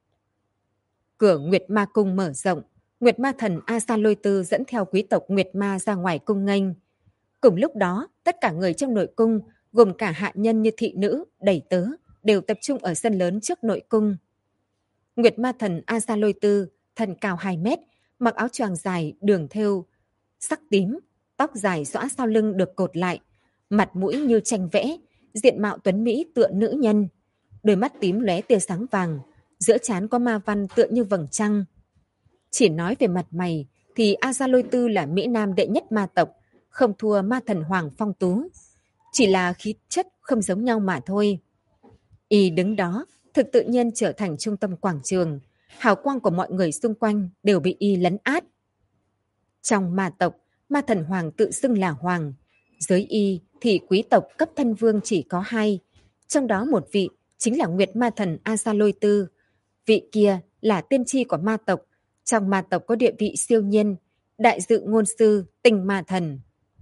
Cửa Nguyệt Ma Cung mở rộng, Nguyệt Ma Thần A Sa Lôi Tư dẫn theo quý tộc Nguyệt Ma ra ngoài cung nghênh. Cùng lúc đó, tất cả người trong nội cung, gồm cả hạ nhân như thị nữ, đầy tớ, đều tập trung ở sân lớn trước nội cung. Nguyệt Ma Thần A Sa Lôi Tư, thân cao 2 mét, mặc áo choàng dài đường thêu sắc tím, tóc dài xõa sau lưng được cột lại, mặt mũi như tranh vẽ, diện mạo tuấn mỹ tựa nữ nhân, đôi mắt tím lóe tia sáng vàng, giữa trán có ma văn tựa như vầng trăng. Chỉ nói về mặt mày thì A Sa Lôi Tư là Mỹ Nam đệ nhất ma tộc, không thua Ma Thần Hoàng phong tú. Chỉ là khí chất không giống nhau mà thôi. Y đứng đó, thực tự nhiên trở thành trung tâm quảng trường, hào quang của mọi người xung quanh đều bị Y lấn át. Trong ma tộc, Ma Thần Hoàng tự xưng là Hoàng. Dưới Y thì quý tộc cấp thân vương chỉ có 2, trong đó một vị chính là Nguyệt Ma Thần A Sa Lôi Tư. Vị kia là tiên tri của ma tộc, trong ma tộc có địa vị siêu nhiên, đại dự ngôn sư Tinh Ma Thần.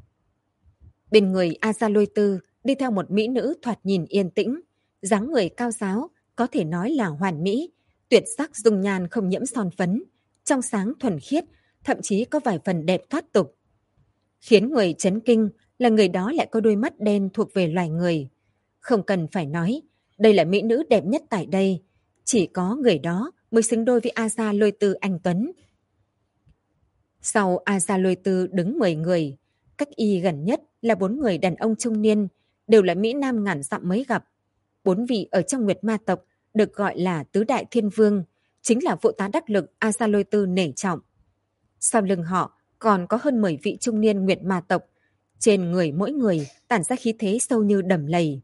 Bên người A Sa Lôi Tư đi theo một mỹ nữ thoạt nhìn yên tĩnh, dáng người cao ráo, có thể nói là hoàn mỹ, tuyệt sắc dung nhan không nhiễm son phấn, trong sáng thuần khiết, thậm chí có vài phần đẹp thoát tục. Khiến người chấn kinh là người đó lại có đôi mắt đen thuộc về loài người. Không cần phải nói, đây là mỹ nữ đẹp nhất tại đây. Chỉ có người đó mới xứng đôi với A Sa Lôi Tư anh tuấn. Sau A Sa Lôi Tư đứng 10 người, cách Y gần nhất là 4 người đàn ông trung niên, đều là Mỹ Nam ngàn dặm mới gặp. 4 vị ở trong Nguyệt Ma tộc được gọi là Tứ Đại Thiên Vương, chính là phụ tá đắc lực A Sa Lôi Tư nể trọng. Sau lưng họ còn có hơn 10 vị trung niên Nguyệt Ma tộc, trên người mỗi người tản ra khí thế sâu như đầm lầy.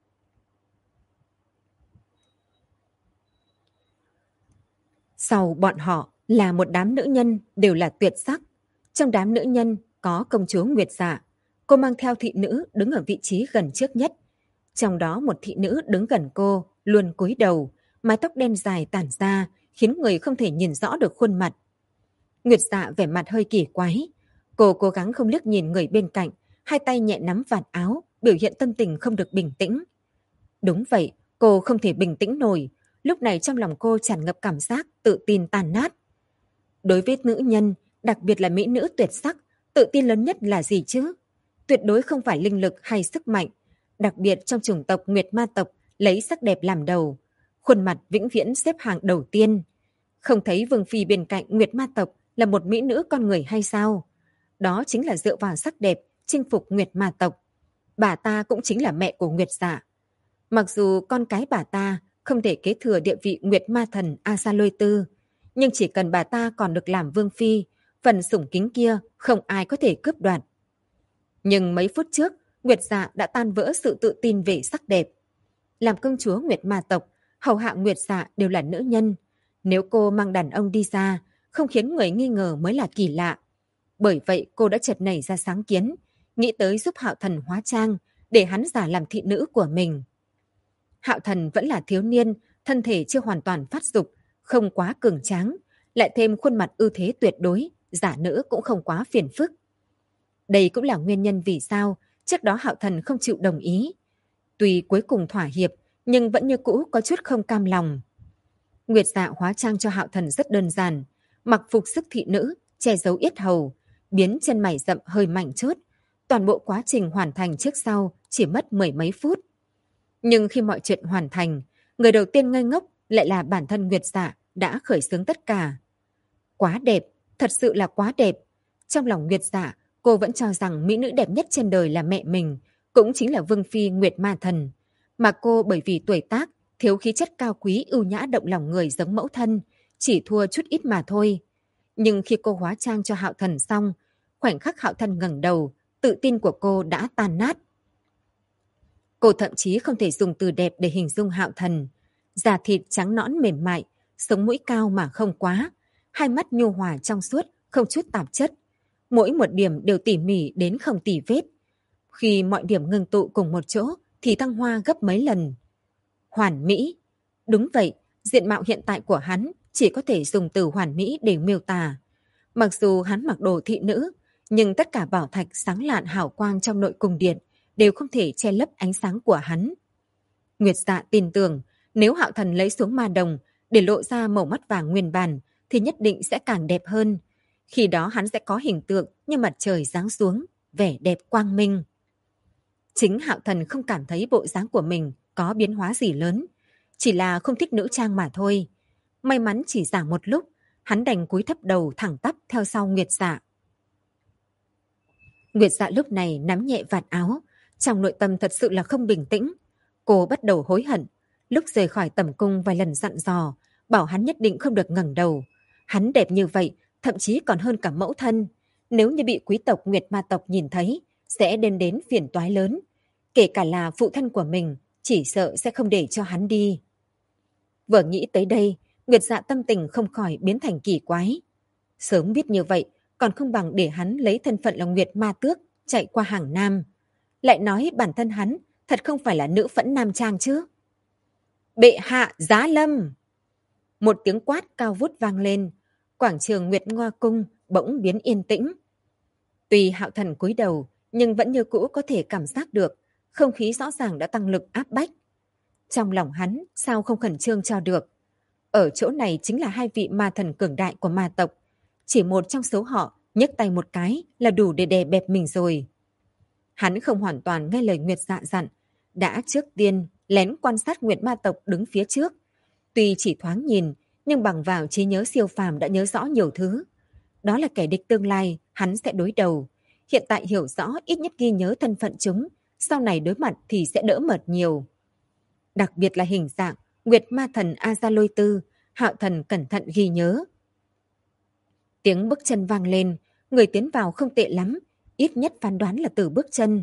Sau bọn họ là một đám nữ nhân đều là tuyệt sắc. Trong đám nữ nhân có công chúa Nguyệt Dạ. Cô mang theo thị nữ đứng ở vị trí gần trước nhất. Trong đó một thị nữ đứng gần cô, luôn cúi đầu, mái tóc đen dài tản ra, khiến người không thể nhìn rõ được khuôn mặt. Nguyệt Dạ vẻ mặt hơi kỳ quái. Cô cố gắng không liếc nhìn người bên cạnh, hai tay nhẹ nắm vạt áo, biểu hiện tâm tình không được bình tĩnh. Đúng vậy, cô không thể bình tĩnh nổi. Lúc này trong lòng cô tràn ngập cảm giác tự tin tan nát. Đối với nữ nhân, đặc biệt là mỹ nữ tuyệt sắc, tự tin lớn nhất là gì chứ? Tuyệt đối không phải linh lực hay sức mạnh. Đặc biệt trong chủng tộc Nguyệt Ma tộc lấy sắc đẹp làm đầu. Khuôn mặt vĩnh viễn xếp hàng đầu tiên. Không thấy Vương Phi bên cạnh Nguyệt Ma tộc là một mỹ nữ con người hay sao? Đó chính là dựa vào sắc đẹp chinh phục Nguyệt Ma tộc. Bà ta cũng chính là mẹ của Nguyệt Dạ. Mặc dù con cái bà ta không thể kế thừa địa vị Nguyệt Ma thần A Sa Lôi Tư, nhưng chỉ cần bà ta còn được làm vương phi, phần sủng kính kia không ai có thể cướp đoạt. Nhưng mấy phút trước, Nguyệt Dạ đã tan vỡ sự tự tin về sắc đẹp. Làm công chúa Nguyệt Ma tộc, hầu hạ Nguyệt Dạ đều là nữ nhân. Nếu cô mang đàn ông đi ra, không khiến người nghi ngờ mới là kỳ lạ. Bởi vậy cô đã chợt nảy ra sáng kiến, nghĩ tới giúp Hạo Thần hóa trang để hắn giả làm thị nữ của mình. Hạo Thần vẫn là thiếu niên, thân thể chưa hoàn toàn phát dục, không quá cường tráng, lại thêm khuôn mặt ưu thế tuyệt đối, giả nữ cũng không quá phiền phức. Đây cũng là nguyên nhân vì sao trước đó Hạo Thần không chịu đồng ý. Tuy cuối cùng thỏa hiệp, nhưng vẫn như cũ có chút không cam lòng. Nguyệt Dạ hóa trang cho Hạo Thần rất đơn giản, mặc phục sức thị nữ, che giấu yết hầu, biến chân mày rậm hơi mảnh chốt. Toàn bộ quá trình hoàn thành trước sau chỉ mất 10 mấy phút. Nhưng khi mọi chuyện hoàn thành, người đầu tiên ngây ngốc lại là bản thân Nguyệt Dạ đã khởi xướng tất cả. Quá đẹp, thật sự là quá đẹp. Trong lòng Nguyệt Dạ, cô vẫn cho rằng mỹ nữ đẹp nhất trên đời là mẹ mình, cũng chính là Vương Phi Nguyệt Ma Thần. Mà cô bởi vì tuổi tác, thiếu khí chất cao quý ưu nhã động lòng người giống mẫu thân, chỉ thua chút ít mà thôi. Nhưng khi cô hóa trang cho Hạo Thần xong, khoảnh khắc Hạo Thần ngẩng đầu, tự tin của cô đã tan nát. Cô thậm chí không thể dùng từ đẹp để hình dung Hạo Thần. Da thịt trắng nõn mềm mại, sống mũi cao mà không quá, hai mắt nhu hòa trong suốt, không chút tạp chất. Mỗi một điểm đều tỉ mỉ đến không tì vết. Khi mọi điểm ngưng tụ cùng một chỗ thì thăng hoa gấp mấy lần. Hoàn mỹ. Đúng vậy, diện mạo hiện tại của hắn chỉ có thể dùng từ hoàn mỹ để miêu tả. Mặc dù hắn mặc đồ thị nữ, nhưng tất cả bảo thạch sáng lạn hào quang trong nội cung điện đều không thể che lấp ánh sáng của hắn. Nguyệt Dạ tin tưởng, nếu Hạo Thần lấy xuống ma đồng để lộ ra màu mắt vàng nguyên bản thì nhất định sẽ càng đẹp hơn. Khi đó hắn sẽ có hình tượng như mặt trời giáng xuống, vẻ đẹp quang minh. Chính Hạo Thần không cảm thấy bộ dáng của mình có biến hóa gì lớn, chỉ là không thích nữ trang mà thôi. May mắn chỉ giả một lúc, hắn đành cúi thấp đầu thẳng tắp theo sau Nguyệt Dạ. Nguyệt Dạ lúc này nắm nhẹ vạt áo, trong nội tâm thật sự là không bình tĩnh. Cô bắt đầu hối hận, lúc rời khỏi tẩm cung vài lần dặn dò, bảo hắn nhất định không được ngẩng đầu. Hắn đẹp như vậy, thậm chí còn hơn cả mẫu thân. Nếu như bị quý tộc Nguyệt Ma tộc nhìn thấy, sẽ đem đến phiền toái lớn. Kể cả là phụ thân của mình, chỉ sợ sẽ không để cho hắn đi. Vừa nghĩ tới đây, Nguyệt Dạ tâm tình không khỏi biến thành kỳ quái. Sớm biết như vậy, còn không bằng để hắn lấy thân phận là Nguyệt Ma Tước, chạy qua hàng Nam. Lại nói bản thân hắn thật không phải là nữ phẫn nam trang chứ. Bệ hạ giá lâm! Một tiếng quát cao vút vang lên, quảng trường Nguyệt Ngoa Cung bỗng biến yên tĩnh. Tuy Hạo Thần cúi đầu, nhưng vẫn như cũ có thể cảm giác được, không khí rõ ràng đã tăng lực áp bách. Trong lòng hắn sao không khẩn trương cho được. Ở chỗ này chính là hai vị ma thần cường đại của ma tộc. Chỉ một trong số họ nhấc tay một cái là đủ để đè bẹp mình rồi. Hắn không hoàn toàn nghe lời Nguyệt Dạ dặn, đã trước tiên lén quan sát Nguyệt Ma tộc đứng phía trước. Tuy chỉ thoáng nhìn, nhưng bằng vào trí nhớ siêu phàm đã nhớ rõ nhiều thứ. Đó là kẻ địch tương lai, hắn sẽ đối đầu. Hiện tại hiểu rõ ít nhất ghi nhớ thân phận chúng, sau này đối mặt thì sẽ đỡ mệt nhiều. Đặc biệt là hình dạng, Nguyệt Ma thần A Gia Lôi Tư, Hạo Thần cẩn thận ghi nhớ. Tiếng bước chân vang lên, Người tiến vào không tệ lắm, ít nhất phán đoán là từ bước chân.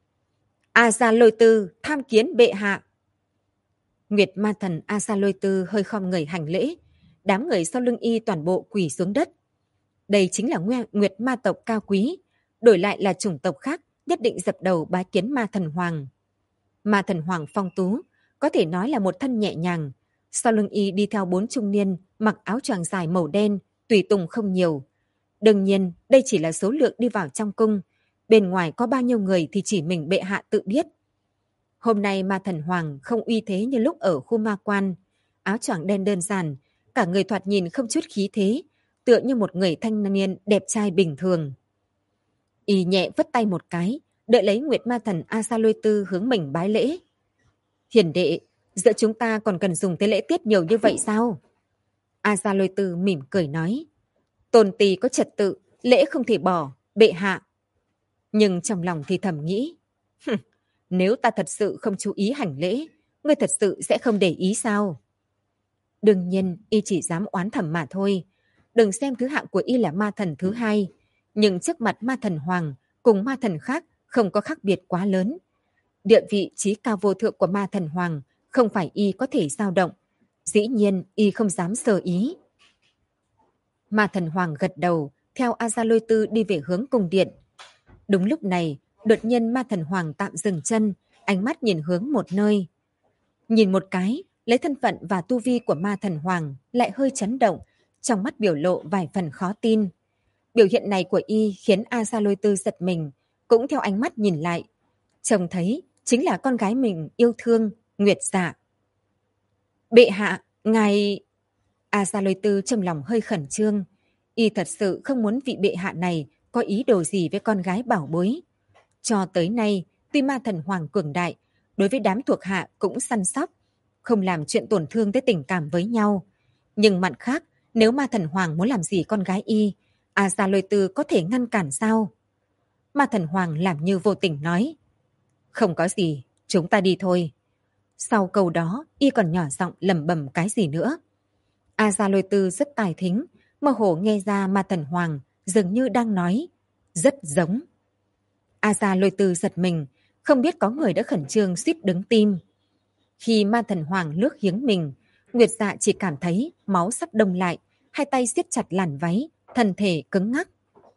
Asalôi tham kiến bệ hạ. Nguyệt ma thần Asalôi hơi khom người hành lễ, đám người sau lưng y toàn bộ quỳ xuống đất. Đây chính là Nguyệt ma tộc cao quý, đổi lại là chủng tộc khác nhất định dập đầu bái kiến ma thần hoàng. Ma thần hoàng phong tú, có thể nói là một thân nhẹ nhàng. Sau lưng y đi theo 4 trung niên mặc áo choàng dài màu đen, tùy tùng không nhiều. Đương nhiên, đây chỉ là số lượng đi vào trong cung. Bên ngoài có bao nhiêu người thì chỉ mình bệ hạ tự biết. Hôm nay ma thần hoàng không uy thế như lúc ở khu ma quan. Áo choàng đen đơn giản, cả người thoạt nhìn không chút khí thế, tựa như một người thanh niên đẹp trai bình thường. Y nhẹ vất tay một cái, đợi lấy Nguyệt ma thần Asalôi hướng mình bái lễ. Hiền đệ, giữa chúng ta còn cần dùng tới lễ tiết nhiều như vậy sao? Asalôi mỉm cười nói. Tôn tỳ có trật tự, lễ không thể bỏ, bệ hạ. Nhưng trong lòng thì thầm nghĩ, nếu ta thật sự không chú ý hành lễ, ngươi thật sự sẽ không để ý sao? Đương nhiên, y chỉ dám oán thầm mà thôi. Đừng xem thứ hạng của y là ma thần thứ hai, nhưng trước mặt ma thần hoàng cùng ma thần khác không có khác biệt quá lớn. Địa vị trí cao vô thượng của ma thần hoàng không phải y có thể dao động. Dĩ nhiên, y không dám sơ ý. Ma thần hoàng gật đầu, theo Asalôi đi về hướng cung điện. Đúng lúc này, đột nhiên ma thần hoàng tạm dừng chân, ánh mắt nhìn hướng một nơi. Nhìn một cái, lấy thân phận và tu vi của ma thần hoàng lại hơi chấn động, trong mắt biểu lộ vài phần khó tin. Biểu hiện này của y khiến Asalôi giật mình, cũng theo ánh mắt nhìn lại. Trông thấy chính là con gái mình yêu thương, Nguyệt Dạ. Bệ hạ, ngài... Asalôi trong lòng hơi khẩn trương. Y thật sự không muốn vị bệ hạ này có ý đồ gì với con gái bảo bối. Cho tới nay, tuy ma thần hoàng cường đại, đối với đám thuộc hạ cũng săn sóc, không làm chuyện tổn thương tới tình cảm với nhau. Nhưng mặt khác, nếu ma thần hoàng muốn làm gì con gái y, Asalôi có thể ngăn cản sao? Ma thần hoàng làm như vô tình nói. Không có gì, chúng ta đi thôi. Sau câu đó, y còn nhỏ giọng lẩm bẩm cái gì nữa. Asalôi rất tài thính, mơ hồ nghe ra ma thần hoàng dường như đang nói. Rất giống. Asalôi giật mình, không biết có người đã khẩn trương suýt đứng tim. Khi ma thần hoàng lướt hiếng mình, Nguyệt Dạ chỉ cảm thấy máu sắp đông lại, hai tay siết chặt làn váy, thân thể cứng ngắc.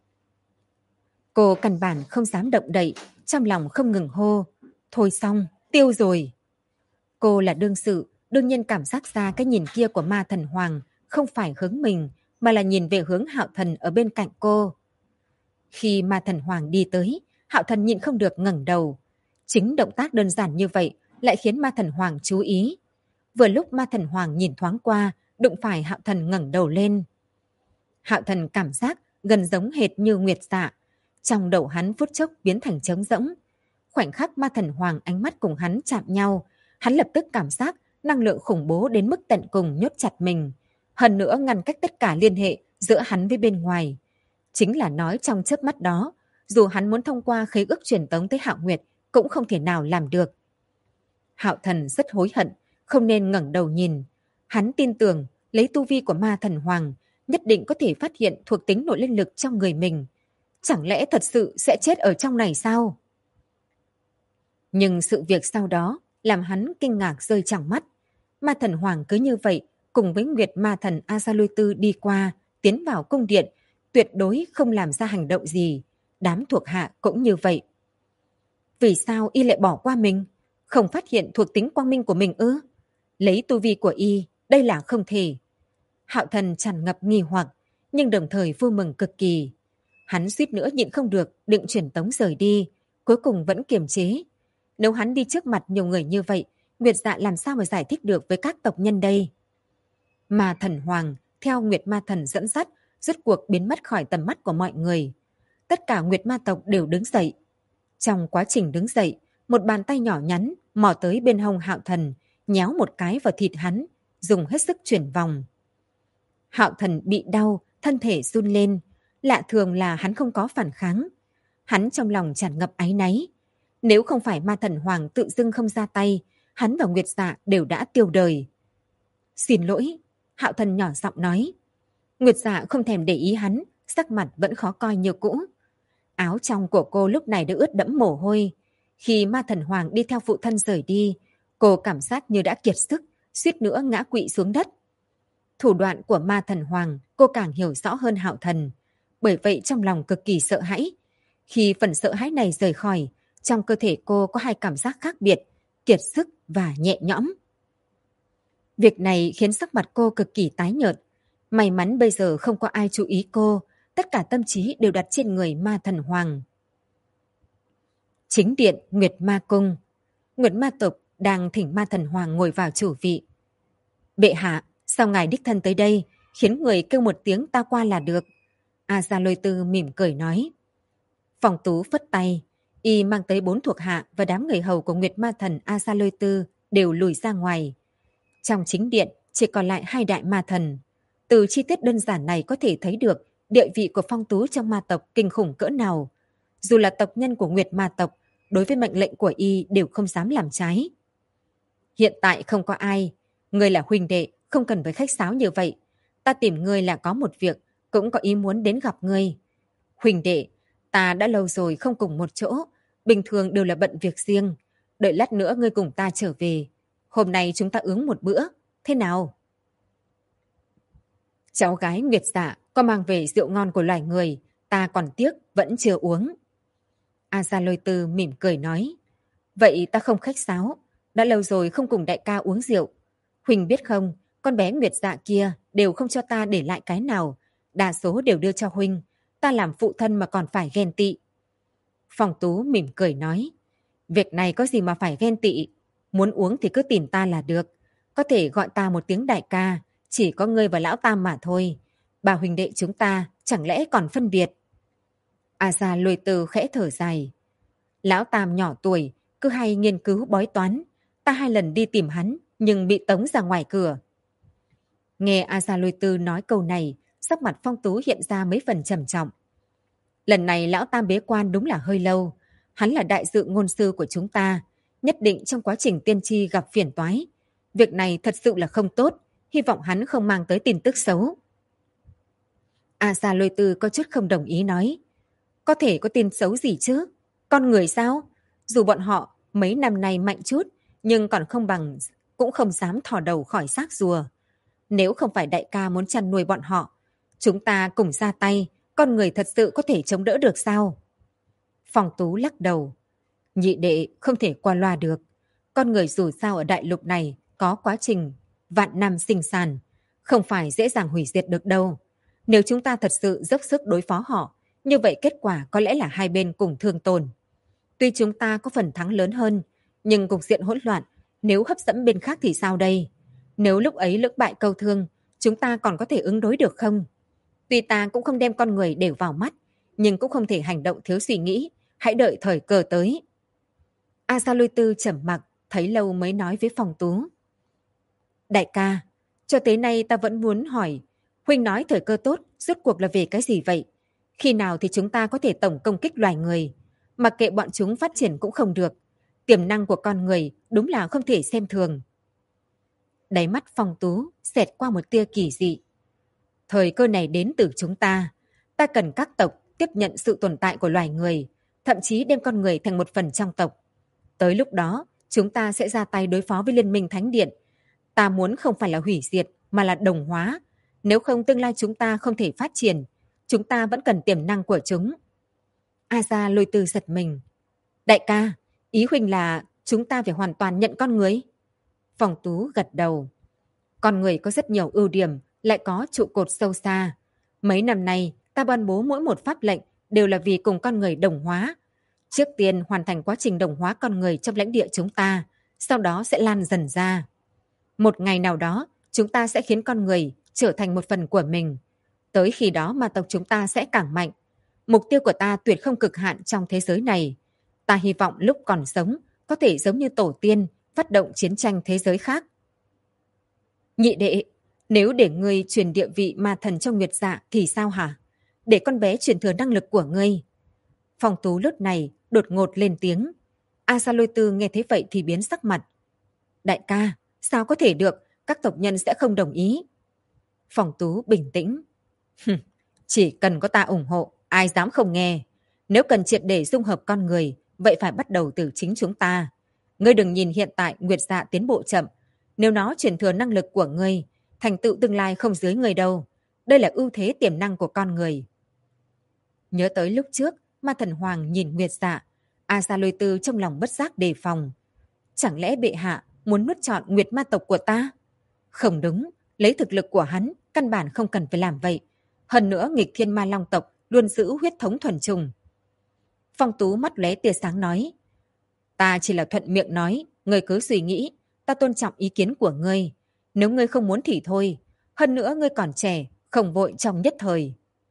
Cô căn bản không dám động đậy, trong lòng không ngừng hô. Thôi xong, tiêu rồi. Cô là đương sự, đương nhiên cảm giác ra cái nhìn kia của ma thần hoàng không phải hướng mình, mà là nhìn về hướng Hạo Thần ở bên cạnh cô. Khi ma thần hoàng đi tới, Hạo Thần nhịn không được ngẩng đầu. Chính động tác đơn giản như vậy lại khiến ma thần hoàng chú ý. Vừa lúc ma thần hoàng nhìn thoáng qua, đụng phải Hạo Thần ngẩng đầu lên. Hạo Thần cảm giác gần giống hệt như Nguyệt Dạ. Trong đầu hắn phút chốc biến thành trống rỗng. Khoảnh khắc ma thần hoàng ánh mắt cùng hắn chạm nhau, hắn lập tức cảm giác năng lượng khủng bố đến mức tận cùng nhốt chặt mình. Hơn nữa ngăn cách tất cả liên hệ giữa hắn với bên ngoài. Chính là nói trong chớp mắt đó, dù hắn muốn thông qua khế ước truyền tống tới Hạo Nguyệt cũng không thể nào làm được. Hạo Thần rất hối hận, không nên ngẩng đầu nhìn. Hắn tin tưởng lấy tu vi của ma thần hoàng nhất định có thể phát hiện thuộc tính nội linh lực trong người mình. Chẳng lẽ thật sự sẽ chết ở trong này sao? Nhưng sự việc sau đó làm hắn kinh ngạc rơi tròng mắt. Ma thần hoàng cứ như vậy cùng với Nguyệt ma thần Asalôi đi qua, tiến vào cung điện, tuyệt đối không làm ra hành động gì. Đám thuộc hạ cũng như vậy. Vì sao y lại bỏ qua mình? Không phát hiện thuộc tính quang minh của mình ư? Lấy tu vi của y, đây là không thể. Hạo Thần tràn ngập nghi hoặc, nhưng đồng thời vui mừng cực kỳ. Hắn suýt nữa nhịn không được, định truyền tống rời đi, cuối cùng vẫn kiềm chế. Nếu hắn đi trước mặt nhiều người như vậy, Nguyệt Dạ làm sao mà giải thích được với các tộc nhân đây? Mà thần hoàng, theo Nguyệt ma thần dẫn dắt, rốt cuộc biến mất khỏi tầm mắt của mọi người. Tất cả Nguyệt ma tộc đều đứng dậy. Trong quá trình đứng dậy, một bàn tay nhỏ nhắn mò tới bên hông Hạo Thần, nhéo một cái vào thịt hắn, dùng hết sức chuyển vòng. Hạo Thần bị đau, thân thể run lên. Lạ thường là hắn không có phản kháng. Hắn trong lòng tràn ngập áy náy. Nếu không phải ma thần hoàng tự dưng không ra tay, hắn và Nguyệt Dạ đều đã tiêu đời. Xin lỗi, Hạo Thần nhỏ giọng nói. Nguyệt Dạ không thèm để ý hắn, sắc mặt vẫn khó coi như cũ. Áo trong của cô lúc này đã ướt đẫm mồ hôi. Khi Ma Thần Hoàng đi theo phụ thân rời đi, cô cảm giác như đã kiệt sức, suýt nữa ngã quỵ xuống đất. Thủ đoạn của Ma Thần Hoàng cô càng hiểu rõ hơn Hạo Thần, bởi vậy trong lòng cực kỳ sợ hãi. Khi phần sợ hãi này rời khỏi, trong cơ thể cô có hai cảm giác khác biệt, kiệt sức và nhẹ nhõm. Việc này khiến sắc mặt cô cực kỳ tái nhợt. May mắn bây giờ không có ai chú ý cô, tất cả tâm trí đều đặt trên người Ma Thần Hoàng. Chính điện Nguyệt Ma Cung, Nguyệt Ma tộc đang thỉnh Ma Thần Hoàng ngồi vào chủ vị. Bệ hạ, sao ngài đích thân tới đây, khiến người kêu một tiếng ta qua là được. A Gia Lôi Tư mỉm cười nói. Phong Tú phất tay, y mang tới 4 thuộc hạ và đám người hầu của Nguyệt Ma Thần A Gia Lôi Tư đều lùi ra ngoài. Trong chính điện chỉ còn lại 2 đại ma thần. Từ chi tiết đơn giản này có thể thấy được địa vị của Phong Tú trong ma tộc kinh khủng cỡ nào. Dù là tộc nhân của Nguyệt Ma tộc, đối với mệnh lệnh của y đều không dám làm trái. Hiện tại không có ai, ngươi là huynh đệ, không cần phải khách sáo như vậy. Ta tìm ngươi là có một việc, cũng có ý muốn đến gặp ngươi. Huynh đệ, ta đã lâu rồi không cùng một chỗ, bình thường đều là bận việc riêng. Đợi lát nữa ngươi cùng ta trở về. Hôm nay chúng ta uống một bữa, thế nào? Cháu gái Nguyệt Dạ có mang về rượu ngon của loài người, ta còn tiếc vẫn chưa uống. A Gia Lôi Tư mỉm cười nói. Vậy ta không khách sáo, đã lâu rồi không cùng đại ca uống rượu. Huỳnh biết không, con bé Nguyệt Dạ kia đều không cho ta để lại cái nào, đa số đều đưa cho Huynh. Ta làm phụ thân mà còn phải ghen tị. Phong Tú mỉm cười nói. Việc này có gì mà phải ghen tị, muốn uống thì cứ tìm ta là được. Có thể gọi ta một tiếng đại ca, chỉ có ngươi và lão Tam mà thôi. Bà huynh đệ chúng ta chẳng lẽ còn phân biệt. A Gia Lôi Tư khẽ thở dài. Lão Tam nhỏ tuổi, cứ hay nghiên cứu bói toán. Ta 2 lần đi tìm hắn, nhưng bị tống ra ngoài cửa. Nghe A Gia Lôi Tư nói câu này, sắc mặt Phong Tú hiện ra mấy phần trầm trọng. Lần này lão Tam bế quan đúng là hơi lâu. Hắn là đại dự ngôn sư của chúng ta, nhất định trong quá trình tiên tri gặp phiền toái. Việc này thật sự là không tốt, hy vọng hắn không mang tới tin tức xấu. A Gia Lôi Tư có chút không đồng ý nói. Có thể có tin xấu gì chứ? Con người sao? Dù bọn họ mấy năm nay mạnh chút, nhưng còn không bằng, cũng không dám thò đầu khỏi xác rùa. Nếu không phải đại ca muốn chăn nuôi bọn họ, chúng ta cùng ra tay, con người thật sự có thể chống đỡ được sao? Phong Tú lắc đầu. Nhị đệ không thể qua loa được. Con người dù sao ở đại lục này có quá trình vạn năm sinh sản, không phải dễ dàng hủy diệt được đâu. Nếu chúng ta thật sự dốc sức đối phó họ, như vậy kết quả có lẽ là hai bên cùng thương tổn. Tuy chúng ta có phần thắng lớn hơn, nhưng cục diện hỗn loạn, nếu hấp dẫn bên khác thì sao đây? Nếu lúc ấy lưỡng bại câu thương, chúng ta còn có thể ứng đối được không? Tuy ta cũng không đem con người đều vào mắt, nhưng cũng không thể hành động thiếu suy nghĩ, hãy đợi thời cơ tới. A Sa Lôi Tư trầm mặc, thấy lâu mới nói với Phong Tú. Đại ca, cho tới nay ta vẫn muốn hỏi, Huynh nói thời cơ tốt, rốt cuộc là về cái gì vậy? Khi nào thì chúng ta có thể tổng công kích loài người? Mặc kệ bọn chúng phát triển cũng không được. Tiềm năng của con người đúng là không thể xem thường. Đáy mắt Phong Tú xẹt qua một tia kỳ dị. Thời cơ này đến từ chúng ta. Ta cần các tộc tiếp nhận sự tồn tại của loài người, thậm chí đem con người thành một phần trong tộc. Tới lúc đó, chúng ta sẽ ra tay đối phó với Liên minh Thánh Điện. Ta muốn không phải là hủy diệt, mà là đồng hóa. Nếu không tương lai chúng ta không thể phát triển, chúng ta vẫn cần tiềm năng của chúng. A Gia Lôi Tư giật mình. Đại ca, ý Huynh là chúng ta phải hoàn toàn nhận con người. Phong Tú gật đầu. Con người có rất nhiều ưu điểm, lại có trụ cột sâu xa. Mấy năm nay, ta ban bố mỗi một pháp lệnh đều là vì cùng con người đồng hóa. Trước tiên hoàn thành quá trình đồng hóa con người trong lãnh địa chúng ta, sau đó sẽ lan dần ra. Một ngày nào đó, chúng ta sẽ khiến con người trở thành một phần của mình. Tới khi đó mà tộc chúng ta sẽ càng mạnh. Mục tiêu của ta tuyệt không cực hạn trong thế giới này. Ta hy vọng lúc còn sống, có thể giống như tổ tiên, phát động chiến tranh thế giới khác. Nhị đệ, nếu để ngươi truyền địa vị ma thần cho Nguyệt Dạ thì sao hả? Để con bé truyền thừa năng lực của ngươi. Phong Tú lúc này đột ngột lên tiếng. A Sa Lôi Tư nghe thấy vậy thì biến sắc mặt. Đại ca, sao có thể được, các tộc nhân sẽ không đồng ý. Phong Tú bình tĩnh. Chỉ cần có ta ủng hộ, ai dám không nghe. Nếu cần triệt để dung hợp con người, vậy phải bắt đầu từ chính chúng ta. Ngươi đừng nhìn hiện tại Nguyệt Dạ tiến bộ chậm. Nếu nó truyền thừa năng lực của ngươi, thành tựu tương lai không dưới ngươi đâu. Đây là ưu thế tiềm năng của con người. Nhớ tới lúc trước, Ma Thần Hoàng nhìn Nguyệt Dạ, A Gia Lôi Tư trong lòng bất giác đề phòng. Chẳng lẽ bệ hạ muốn nuốt trọn Nguyệt Ma tộc của ta? Không đúng, lấy thực lực của hắn, căn bản không cần phải làm vậy. Hơn nữa nghịch thiên ma long tộc luôn giữ huyết thống thuần trùng. Phong Tú mắt lóe tia sáng nói, ta chỉ là thuận miệng nói, ngươi cứ suy nghĩ, ta tôn trọng ý kiến của ngươi. Nếu ngươi không muốn thì thôi, hơn nữa ngươi còn trẻ, không vội trong nhất thời.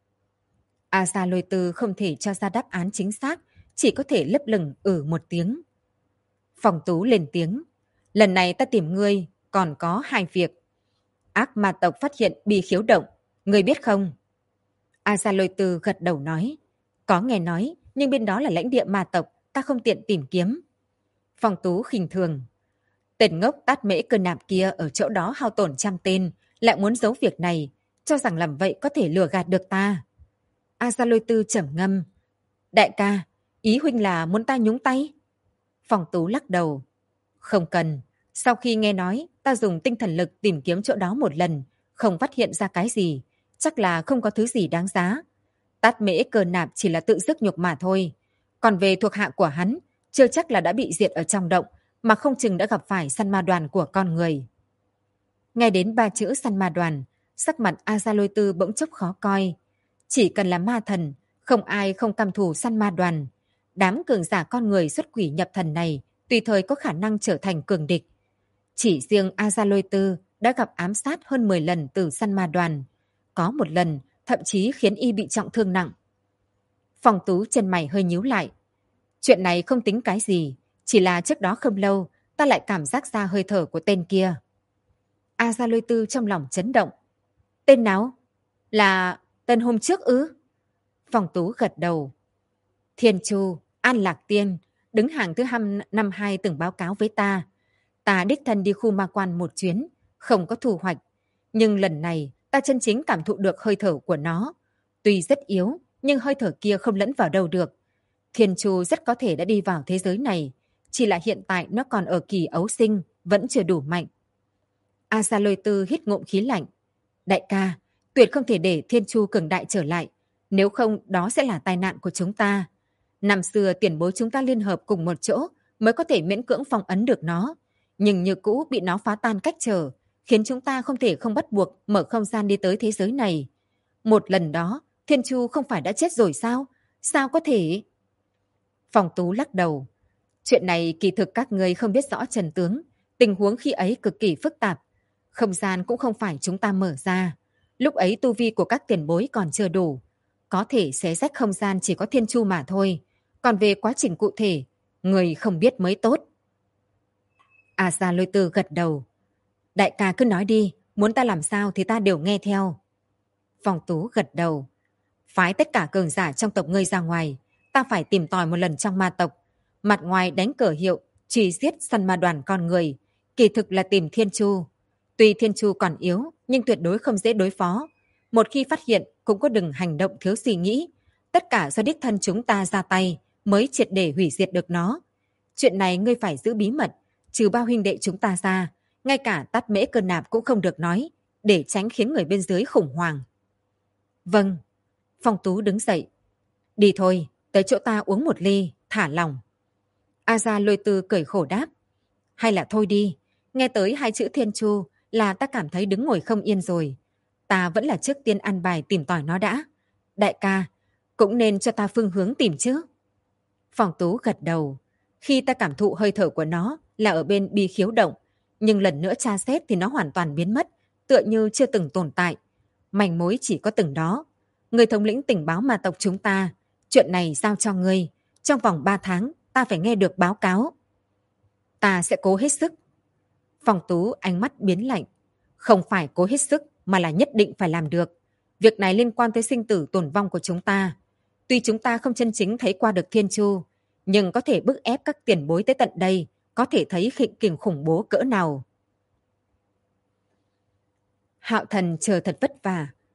A Gia Lôi Tư không thể cho ra đáp án chính xác, chỉ có thể lấp lửng một tiếng. Phong Tú lên tiếng, lần này ta tìm ngươi, còn có 2 việc. Ác ma tộc phát hiện bi khiếu động, ngươi biết không? A Gia Lôi Tư gật đầu nói, có nghe nói, nhưng bên đó là lãnh địa ma tộc, ta không tiện tìm kiếm. Phong Tú khinh thường, tên ngốc Tát Mễ Cơ Nạp kia ở chỗ đó hao tổn trăm tên, lại muốn giấu việc này, cho rằng làm vậy có thể lừa gạt được ta. A Gia Lôi Tư trầm ngâm, đại ca, ý huynh là muốn ta nhúng tay? Phong Tú lắc đầu, không cần. Sau khi nghe nói, ta dùng tinh thần lực tìm kiếm chỗ đó một lần, không phát hiện ra cái gì, chắc là không có thứ gì đáng giá. Tát Mễ Cơ Nạp chỉ là tự dứt nhục mà thôi. Còn về thuộc hạ của hắn, chưa chắc là đã bị diệt ở trong động, mà không chừng đã gặp phải săn ma đoàn của con người. Nghe đến 3 chữ săn ma đoàn, sắc mặt A Gia Lôi Tư bỗng chốc khó coi. Chỉ cần là ma thần, không ai không căm thù săn ma đoàn. Đám cường giả con người xuất quỷ nhập thần này tùy thời có khả năng trở thành cường địch. Chỉ riêng A Gia Lôi Tư đã gặp ám sát hơn 10 lần từ săn ma đoàn. Có một lần thậm chí khiến y bị trọng thương nặng. Phong Tú chân mày hơi nhíu lại. Chuyện này không tính cái gì, chỉ là trước đó không lâu ta lại cảm giác ra hơi thở của tên kia. A Gia Lôi Tư trong lòng chấn động. Tên nào? Là tên hôm trước ư? Phong Tú gật đầu. Thiên Chu, An Lạc Tiên, đứng hàng thứ năm 2 từng báo cáo với ta. Ta đích thân đi khu ma quan một chuyến, không có thu hoạch. Nhưng lần này ta chân chính cảm thụ được hơi thở của nó. Tuy rất yếu, nhưng hơi thở kia không lẫn vào đâu được. Thiên Chu rất có thể đã đi vào thế giới này. Chỉ là hiện tại nó còn ở kỳ ấu sinh, vẫn chưa đủ mạnh. A Gia Lôi Tư hít ngụm khí lạnh. Đại ca, tuyệt không thể để Thiên Chu cường đại trở lại. Nếu không, đó sẽ là tai nạn của chúng ta. Năm xưa tiền bối chúng ta liên hợp cùng một chỗ mới có thể miễn cưỡng phong ấn được nó. Nhưng như cũ bị nó phá tan cách trở, khiến chúng ta không thể không bắt buộc mở không gian đi tới thế giới này. Một lần đó, Thiên Chu không phải đã chết rồi sao? Sao có thể? Phong Tú lắc đầu. Chuyện này kỳ thực các người không biết rõ trần tướng. Tình huống khi ấy cực kỳ phức tạp. Không gian cũng không phải chúng ta mở ra. Lúc ấy tu vi của các tiền bối còn chưa đủ. Có thể xé rách không gian chỉ có Thiên Chu mà thôi. Còn về quá trình cụ thể, người không biết mới tốt. A Gia Lôi Tư gật đầu. Đại ca cứ nói đi, muốn ta làm sao thì ta đều nghe theo. Phong Tú gật đầu. Phái tất cả cường giả trong tộc ngươi ra ngoài, ta phải tìm tòi một lần trong ma tộc. Mặt ngoài đánh cờ hiệu, truy giết săn ma đoàn con người, kỳ thực là tìm Thiên Chu. Tuy Thiên Chu còn yếu, nhưng tuyệt đối không dễ đối phó. Một khi phát hiện, cũng có đừng hành động thiếu suy nghĩ. Tất cả do đích thân chúng ta ra tay, mới triệt để hủy diệt được nó. Chuyện này ngươi phải giữ bí mật, trừ bao huynh đệ chúng ta ra. Ngay cả Tát Mễ Cơ Nạp cũng không được nói, để tránh khiến người bên dưới khủng hoảng. Vâng. Phong Tú đứng dậy. Đi thôi, tới chỗ ta uống một ly, thả lòng. A Gia Lôi Tư cười khổ đáp. Hay là thôi đi, nghe tới 2 chữ Thiên Chu là ta cảm thấy đứng ngồi không yên rồi. Ta vẫn là trước tiên ăn bài tìm tòi nó đã. Đại ca, cũng nên cho ta phương hướng tìm chứ. Phong Tú gật đầu. Khi ta cảm thụ hơi thở của nó là ở bên bi khiếu động, nhưng lần nữa tra xét thì nó hoàn toàn biến mất, tựa như chưa từng tồn tại. Manh mối chỉ có từng đó. Người thống lĩnh tình báo ma tộc chúng ta, chuyện này giao cho ngươi. Trong vòng 3 tháng, ta phải nghe được báo cáo. Ta sẽ cố hết sức. Phong Tú ánh mắt biến lạnh. Không phải cố hết sức, mà là nhất định phải làm được. Việc này liên quan tới sinh tử tồn vong của chúng ta. Tuy chúng ta không chân chính thấy qua được Thiên Chu, nhưng có thể bức ép các tiền bối tới tận đây, có thể thấy khịnh kình khủng bố cỡ nào. Hạo Thần chờ thật vất vả,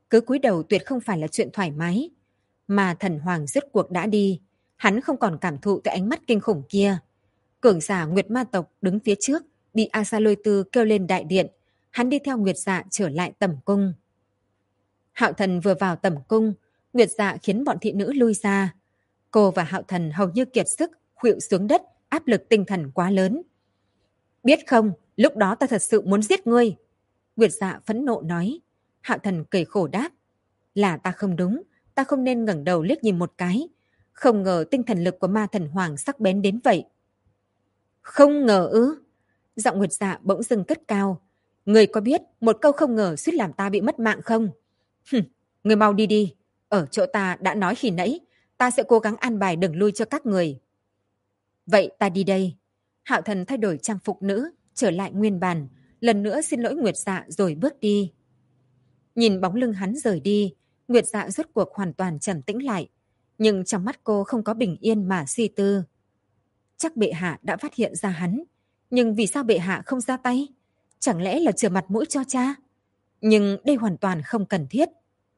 Cứ cúi đầu tuyệt không phải là chuyện thoải mái. Mà thần hoàng rốt cuộc đã đi, hắn không còn cảm thụ tới ánh mắt kinh khủng kia. Cường giả Nguyệt Ma tộc đứng phía trước, bị Asa Lôi Tư kêu lên đại điện, hắn đi theo Nguyệt Dạ trở lại tẩm cung. Hạo Thần vừa vào tẩm cung, Nguyệt Dạ khiến bọn thị nữ lui ra. Cô và Hạo Thần hầu như kiệt sức, khuỵu xuống đất, áp lực tinh thần quá lớn. Biết không, lúc đó ta thật sự muốn giết ngươi. Nguyệt Dạ phẫn nộ nói. Hạo Thần cười khổ đáp. Là ta không đúng, ta không nên ngẩng đầu liếc nhìn một cái. Không ngờ tinh thần lực của ma thần hoàng sắc bén đến vậy. Không ngờ ư? Giọng Nguyệt Dạ bỗng dưng cất cao. Người có biết một câu không ngờ suýt làm ta bị mất mạng không? Người mau đi đi. Ở chỗ ta đã nói khi nãy, ta sẽ cố gắng an bài đường lui cho các người. Vậy ta đi đây. Hạo Thần thay đổi trang phục nữ, trở lại nguyên bản, lần nữa xin lỗi Nguyệt Dạ rồi bước đi. Nhìn bóng lưng hắn rời đi, Nguyệt Dạ rốt cuộc hoàn toàn trầm tĩnh lại, nhưng trong mắt cô không có bình yên mà suy tư. Chắc bệ hạ đã phát hiện ra hắn, nhưng vì sao bệ hạ không ra tay? Chẳng lẽ là chừa mặt mũi cho cha? Nhưng đây hoàn toàn không cần thiết.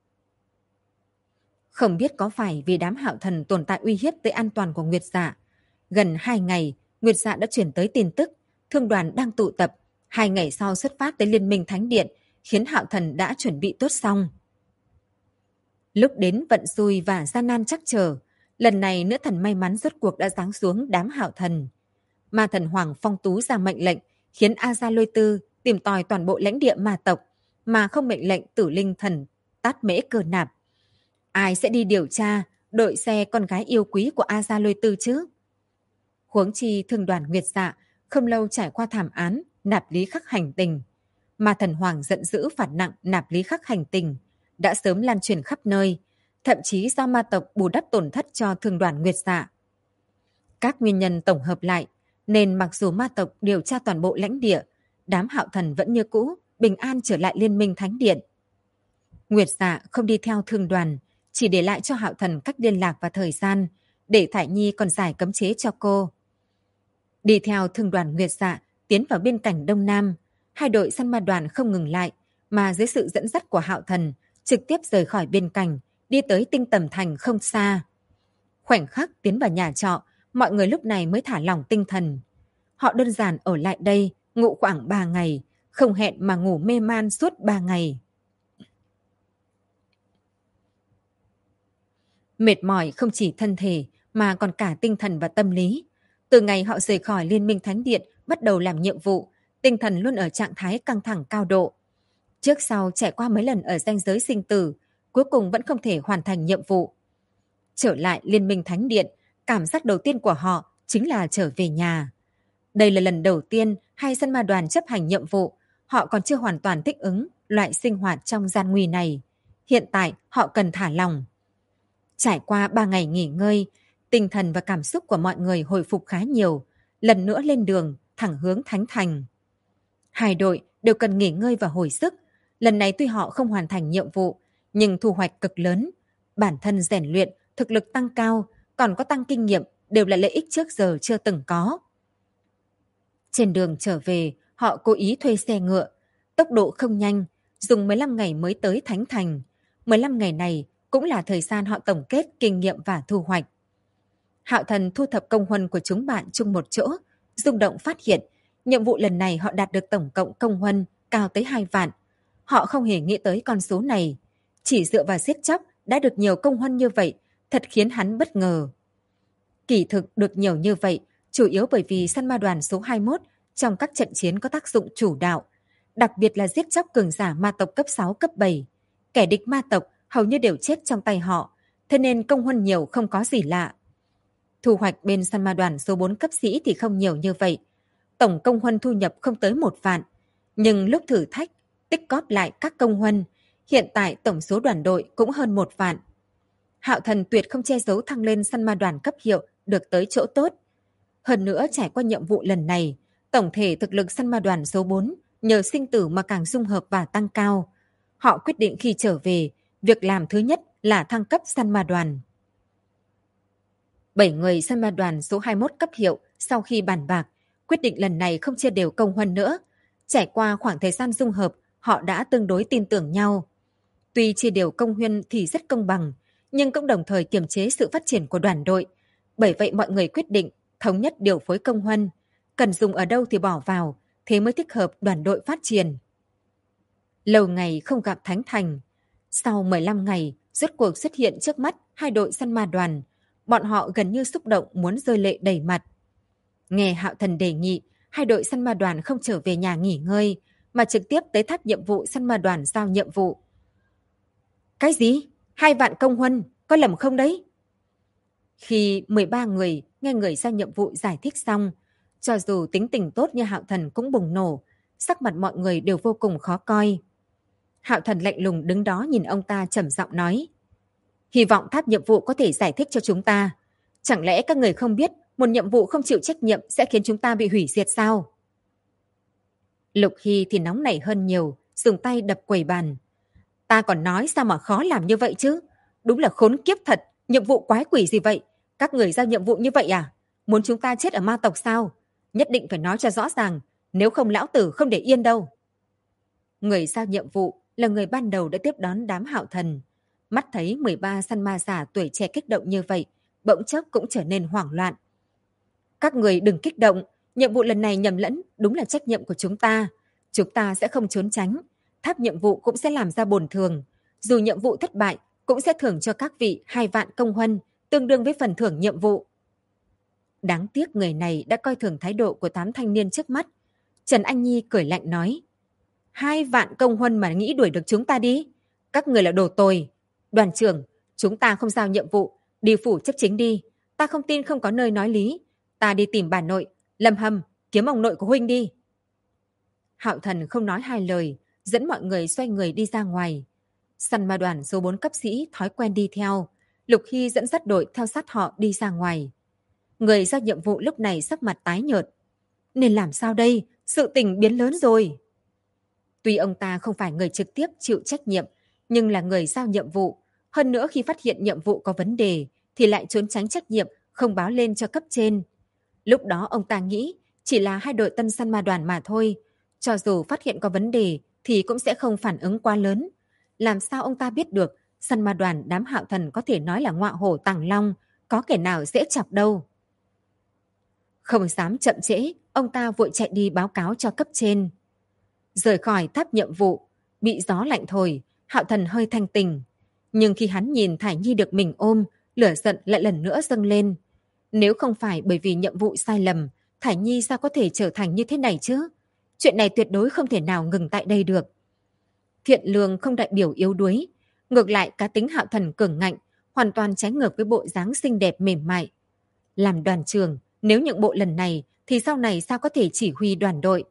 Không biết có phải vì đám Hạo Thần tồn tại uy hiếp tới an toàn của Nguyệt Dạ. Gần 2 ngày, Nguyệt Dạ đã chuyển tới tin tức, thương đoàn đang tụ tập, 2 ngày sau xuất phát tới Liên minh Thánh Điện, khiến Hạo Thần đã chuẩn bị tốt xong. Lúc đến vận xui và gian nan chắc chờ, lần này nữ thần may mắn rốt cuộc đã giáng xuống đám Hạo Thần. Ma thần Hoàng Phong Tú ra mệnh lệnh, khiến Asa Lôi Tư tìm tòi toàn bộ lãnh địa ma tộc, mà không mệnh lệnh Tử Linh Thần Tát Mễ Cơ Nạp. Ai sẽ đi điều tra, đội xe con gái yêu quý của Asa Lôi Tư chứ? Huống chi thương đoàn Nguyệt Dạ không lâu trải qua thảm án nạp lý khắc hành tình. Ma thần Hoàng giận dữ phạt nặng nạp lý khắc hành tình, đã sớm lan truyền khắp nơi, thậm chí do ma tộc bù đắp tổn thất cho thương đoàn Nguyệt Dạ. Các nguyên nhân tổng hợp lại, nên mặc dù ma tộc điều tra toàn bộ lãnh địa, đám Hạo Thần vẫn như cũ, bình an trở lại Liên minh Thánh Điện. Nguyệt Dạ không đi theo thương đoàn, chỉ để lại cho Hạo Thần cách liên lạc và thời gian, để Thải Nhi còn giải cấm chế cho cô. Đi theo thương đoàn Nguyệt Dạ tiến vào biên cảnh Đông Nam, hai đội săn ma đoàn không ngừng lại, mà dưới sự dẫn dắt của Hạo Thần, trực tiếp rời khỏi biên cảnh, đi tới Tinh Tầm Thành không xa. Khoảnh khắc tiến vào nhà trọ, mọi người lúc này mới thả lỏng tinh thần. Họ đơn giản ở lại đây, ngủ khoảng 3 ngày, không hẹn mà ngủ mê man suốt 3 ngày. Mệt mỏi không chỉ thân thể, mà còn cả tinh thần và tâm lý. Từ ngày họ rời khỏi Liên minh Thánh Điện, bắt đầu làm nhiệm vụ, tinh thần luôn ở trạng thái căng thẳng cao độ. Trước sau trải qua mấy lần ở ranh giới sinh tử, cuối cùng vẫn không thể hoàn thành nhiệm vụ. Trở lại Liên minh Thánh Điện, cảm giác đầu tiên của họ chính là trở về nhà. Đây là lần đầu tiên hai săn ma đoàn chấp hành nhiệm vụ, họ còn chưa hoàn toàn thích ứng loại sinh hoạt trong gian nguy này. Hiện tại họ cần thả lỏng. Trải qua 3 ngày nghỉ ngơi, tinh thần và cảm xúc của mọi người hồi phục khá nhiều, lần nữa lên đường, thẳng hướng Thánh Thành. Hai đội đều cần nghỉ ngơi và hồi sức. Lần này tuy họ không hoàn thành nhiệm vụ, nhưng thu hoạch cực lớn. Bản thân rèn luyện, thực lực tăng cao, còn có tăng kinh nghiệm đều là lợi ích trước giờ chưa từng có. Trên đường trở về, họ cố ý thuê xe ngựa. Tốc độ không nhanh, dùng 15 ngày mới tới Thánh Thành. 15 ngày này cũng là thời gian họ tổng kết kinh nghiệm và thu hoạch. Hạo Thần thu thập công huân của chúng bạn chung một chỗ, rung động phát hiện, nhiệm vụ lần này họ đạt được tổng cộng công huân cao tới 2 vạn. Họ không hề nghĩ tới con số này. Chỉ dựa vào giết chóc đã được nhiều công huân như vậy, thật khiến hắn bất ngờ. Kỳ thực được nhiều như vậy, chủ yếu bởi vì săn ma đoàn số 21 trong các trận chiến có tác dụng chủ đạo, đặc biệt là giết chóc cường giả ma tộc cấp 6, cấp 7. Kẻ địch ma tộc hầu như đều chết trong tay họ, thế nên công huân nhiều không có gì lạ. Thu hoạch bên săn ma đoàn số 4 cấp sĩ thì không nhiều như vậy. Tổng công huân thu nhập không tới 1 vạn. Nhưng lúc thử thách, tích cóp lại các công huân, hiện tại tổng số đoàn đội cũng hơn 1 vạn. Hạo Thần tuyệt không che giấu thăng lên săn ma đoàn cấp hiệu được tới chỗ tốt. Hơn nữa trải qua nhiệm vụ lần này, tổng thể thực lực săn ma đoàn số 4 nhờ sinh tử mà càng dung hợp và tăng cao. Họ quyết định khi trở về, việc làm thứ nhất là thăng cấp săn ma đoàn. 7 người săn ma đoàn số 21 cấp hiệu sau khi bàn bạc, quyết định lần này không chia đều công huân nữa. Trải qua khoảng thời gian dung hợp, họ đã tương đối tin tưởng nhau. Tuy chia đều công huyên thì rất công bằng, nhưng cũng đồng thời kiềm chế sự phát triển của đoàn đội. Bởi vậy mọi người quyết định thống nhất điều phối công huân, cần dùng ở đâu thì bỏ vào, thế mới thích hợp đoàn đội phát triển. Lâu ngày không gặp Thánh Thành, sau 15 ngày rốt cuộc xuất hiện trước mắt hai đội săn ma đoàn, bọn họ gần như xúc động muốn rơi lệ đầy mặt. Nghe Hạo Thần đề nghị, hai đội săn ma đoàn không trở về nhà nghỉ ngơi, mà trực tiếp tới tháp nhiệm vụ săn ma đoàn giao nhiệm vụ. Cái gì? 2 vạn công huân, có lầm không đấy? Khi 13 người nghe người giao nhiệm vụ giải thích xong, cho dù tính tình tốt như Hạo Thần cũng bùng nổ, sắc mặt mọi người đều vô cùng khó coi. Hạo Thần lạnh lùng đứng đó nhìn ông ta trầm giọng nói. Hy vọng tháp nhiệm vụ có thể giải thích cho chúng ta. Chẳng lẽ các người không biết một nhiệm vụ không chịu trách nhiệm sẽ khiến chúng ta bị hủy diệt sao? Lục Hy thì nóng nảy hơn nhiều, dùng tay đập quầy bàn. Ta còn nói sao mà khó làm như vậy chứ? Đúng là khốn kiếp thật, nhiệm vụ quái quỷ gì vậy? Các người giao nhiệm vụ như vậy à? Muốn chúng ta chết ở ma tộc sao? Nhất định phải nói cho rõ ràng, nếu không lão tử không để yên đâu. Người giao nhiệm vụ là người ban đầu đã tiếp đón đám Hạo Thần. Mắt thấy 13 săn ma giả tuổi trẻ kích động như vậy, bỗng chốc cũng trở nên hoảng loạn. Các người đừng kích động, nhiệm vụ lần này nhầm lẫn đúng là trách nhiệm của chúng ta. Chúng ta sẽ không trốn tránh. Tháp nhiệm vụ cũng sẽ làm ra bồi thường. Dù nhiệm vụ thất bại, cũng sẽ thưởng cho các vị 2 vạn công huân, tương đương với phần thưởng nhiệm vụ. Đáng tiếc người này đã coi thường thái độ của 8 thanh niên trước mắt. Trần Anh Nhi cười lạnh nói, 2 vạn công huân mà nghĩ đuổi được chúng ta đi. Các người là đồ tồi. Đoàn trưởng, chúng ta không giao nhiệm vụ, đi phủ chấp chính đi. Ta không tin không có nơi nói lý. Ta đi tìm bà nội, Lâm Hâm, kiếm ông nội của huynh đi. Hạo Thần không nói hai lời, dẫn mọi người xoay người đi ra ngoài. Săn ma đoàn số 4 cấp sĩ thói quen đi theo. Lục Hy dẫn dắt đội theo sát họ đi ra ngoài. Người giao nhiệm vụ lúc này sắc mặt tái nhợt. Nên làm sao đây? Sự tình biến lớn rồi. Tuy ông ta không phải người trực tiếp chịu trách nhiệm, nhưng là người giao nhiệm vụ. Hơn nữa khi phát hiện nhiệm vụ có vấn đề, thì lại trốn tránh trách nhiệm, không báo lên cho cấp trên. Lúc đó ông ta nghĩ chỉ là hai đội tân săn ma đoàn mà thôi. Cho dù phát hiện có vấn đề thì cũng sẽ không phản ứng quá lớn. Làm sao ông ta biết được săn ma đoàn đám Hạo Thần có thể nói là ngọa hổ tàng long, có kẻ nào dễ chọc đâu. Không dám chậm trễ, ông ta vội chạy đi báo cáo cho cấp trên. Rời khỏi tháp nhiệm vụ, bị gió lạnh thổi, Hạo Thần hơi thanh tỉnh. Nhưng khi hắn nhìn Thải Nhi được mình ôm, lửa giận lại lần nữa dâng lên. Nếu không phải bởi vì nhiệm vụ sai lầm, Thải Nhi sao có thể trở thành như thế này chứ? Chuyện này tuyệt đối không thể nào ngừng tại đây được. Thiện lương không đại biểu yếu đuối. Ngược lại cá tính Hạo Thần cường ngạnh, hoàn toàn trái ngược với bộ dáng xinh đẹp mềm mại. Làm đoàn trưởng, nếu nhượng bộ lần này thì sau này sao có thể chỉ huy đoàn đội?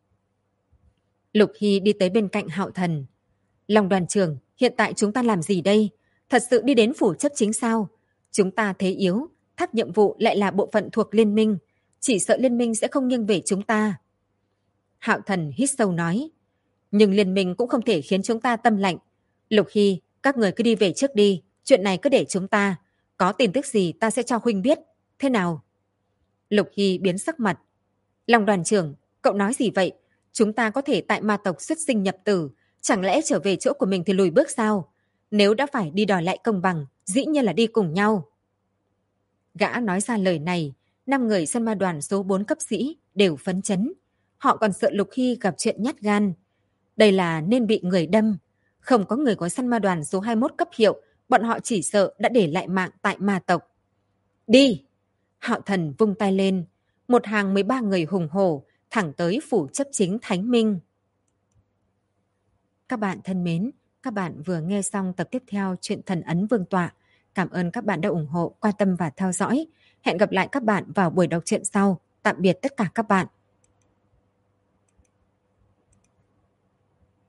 Lục Hy đi tới bên cạnh Hạo Thần. Lòng đoàn trưởng, hiện tại chúng ta làm gì đây? Thật sự đi đến phủ chấp chính sao? Chúng ta thế yếu, tháp nhiệm vụ lại là bộ phận thuộc liên minh. Chỉ sợ liên minh sẽ không nghiêng về chúng ta. Hạo Thần hít sâu nói. Nhưng liên minh cũng không thể khiến chúng ta tâm lạnh. Lục Hy, các người cứ đi về trước đi. Chuyện này cứ để chúng ta. Có tin tức gì ta sẽ cho huynh biết. Thế nào? Lục Hy biến sắc mặt. Lòng đoàn trưởng, cậu nói gì vậy? Chúng ta có thể tại ma tộc xuất sinh nhập tử. Chẳng lẽ trở về chỗ của mình thì lùi bước sao? Nếu đã phải đi đòi lại công bằng, dĩ nhiên là đi cùng nhau. Gã nói ra lời này, 5 người săn ma đoàn số 4 cấp sĩ đều phấn chấn. Họ còn sợ Lục Hy gặp chuyện nhát gan. Đây là nên bị người đâm. Không có người có săn ma đoàn số 21 cấp hiệu, bọn họ chỉ sợ đã để lại mạng tại ma tộc. Đi! Hạo Thần vung tay lên. Một hàng 13 người hùng hổ thẳng tới phủ chấp chính Thánh Minh. Các bạn thân mến, các bạn vừa nghe xong tập tiếp theo truyện Thần Ấn Vương Tọa. Cảm ơn các bạn đã ủng hộ, quan tâm và theo dõi. Hẹn gặp lại các bạn vào buổi đọc truyện sau. Tạm biệt tất cả các bạn.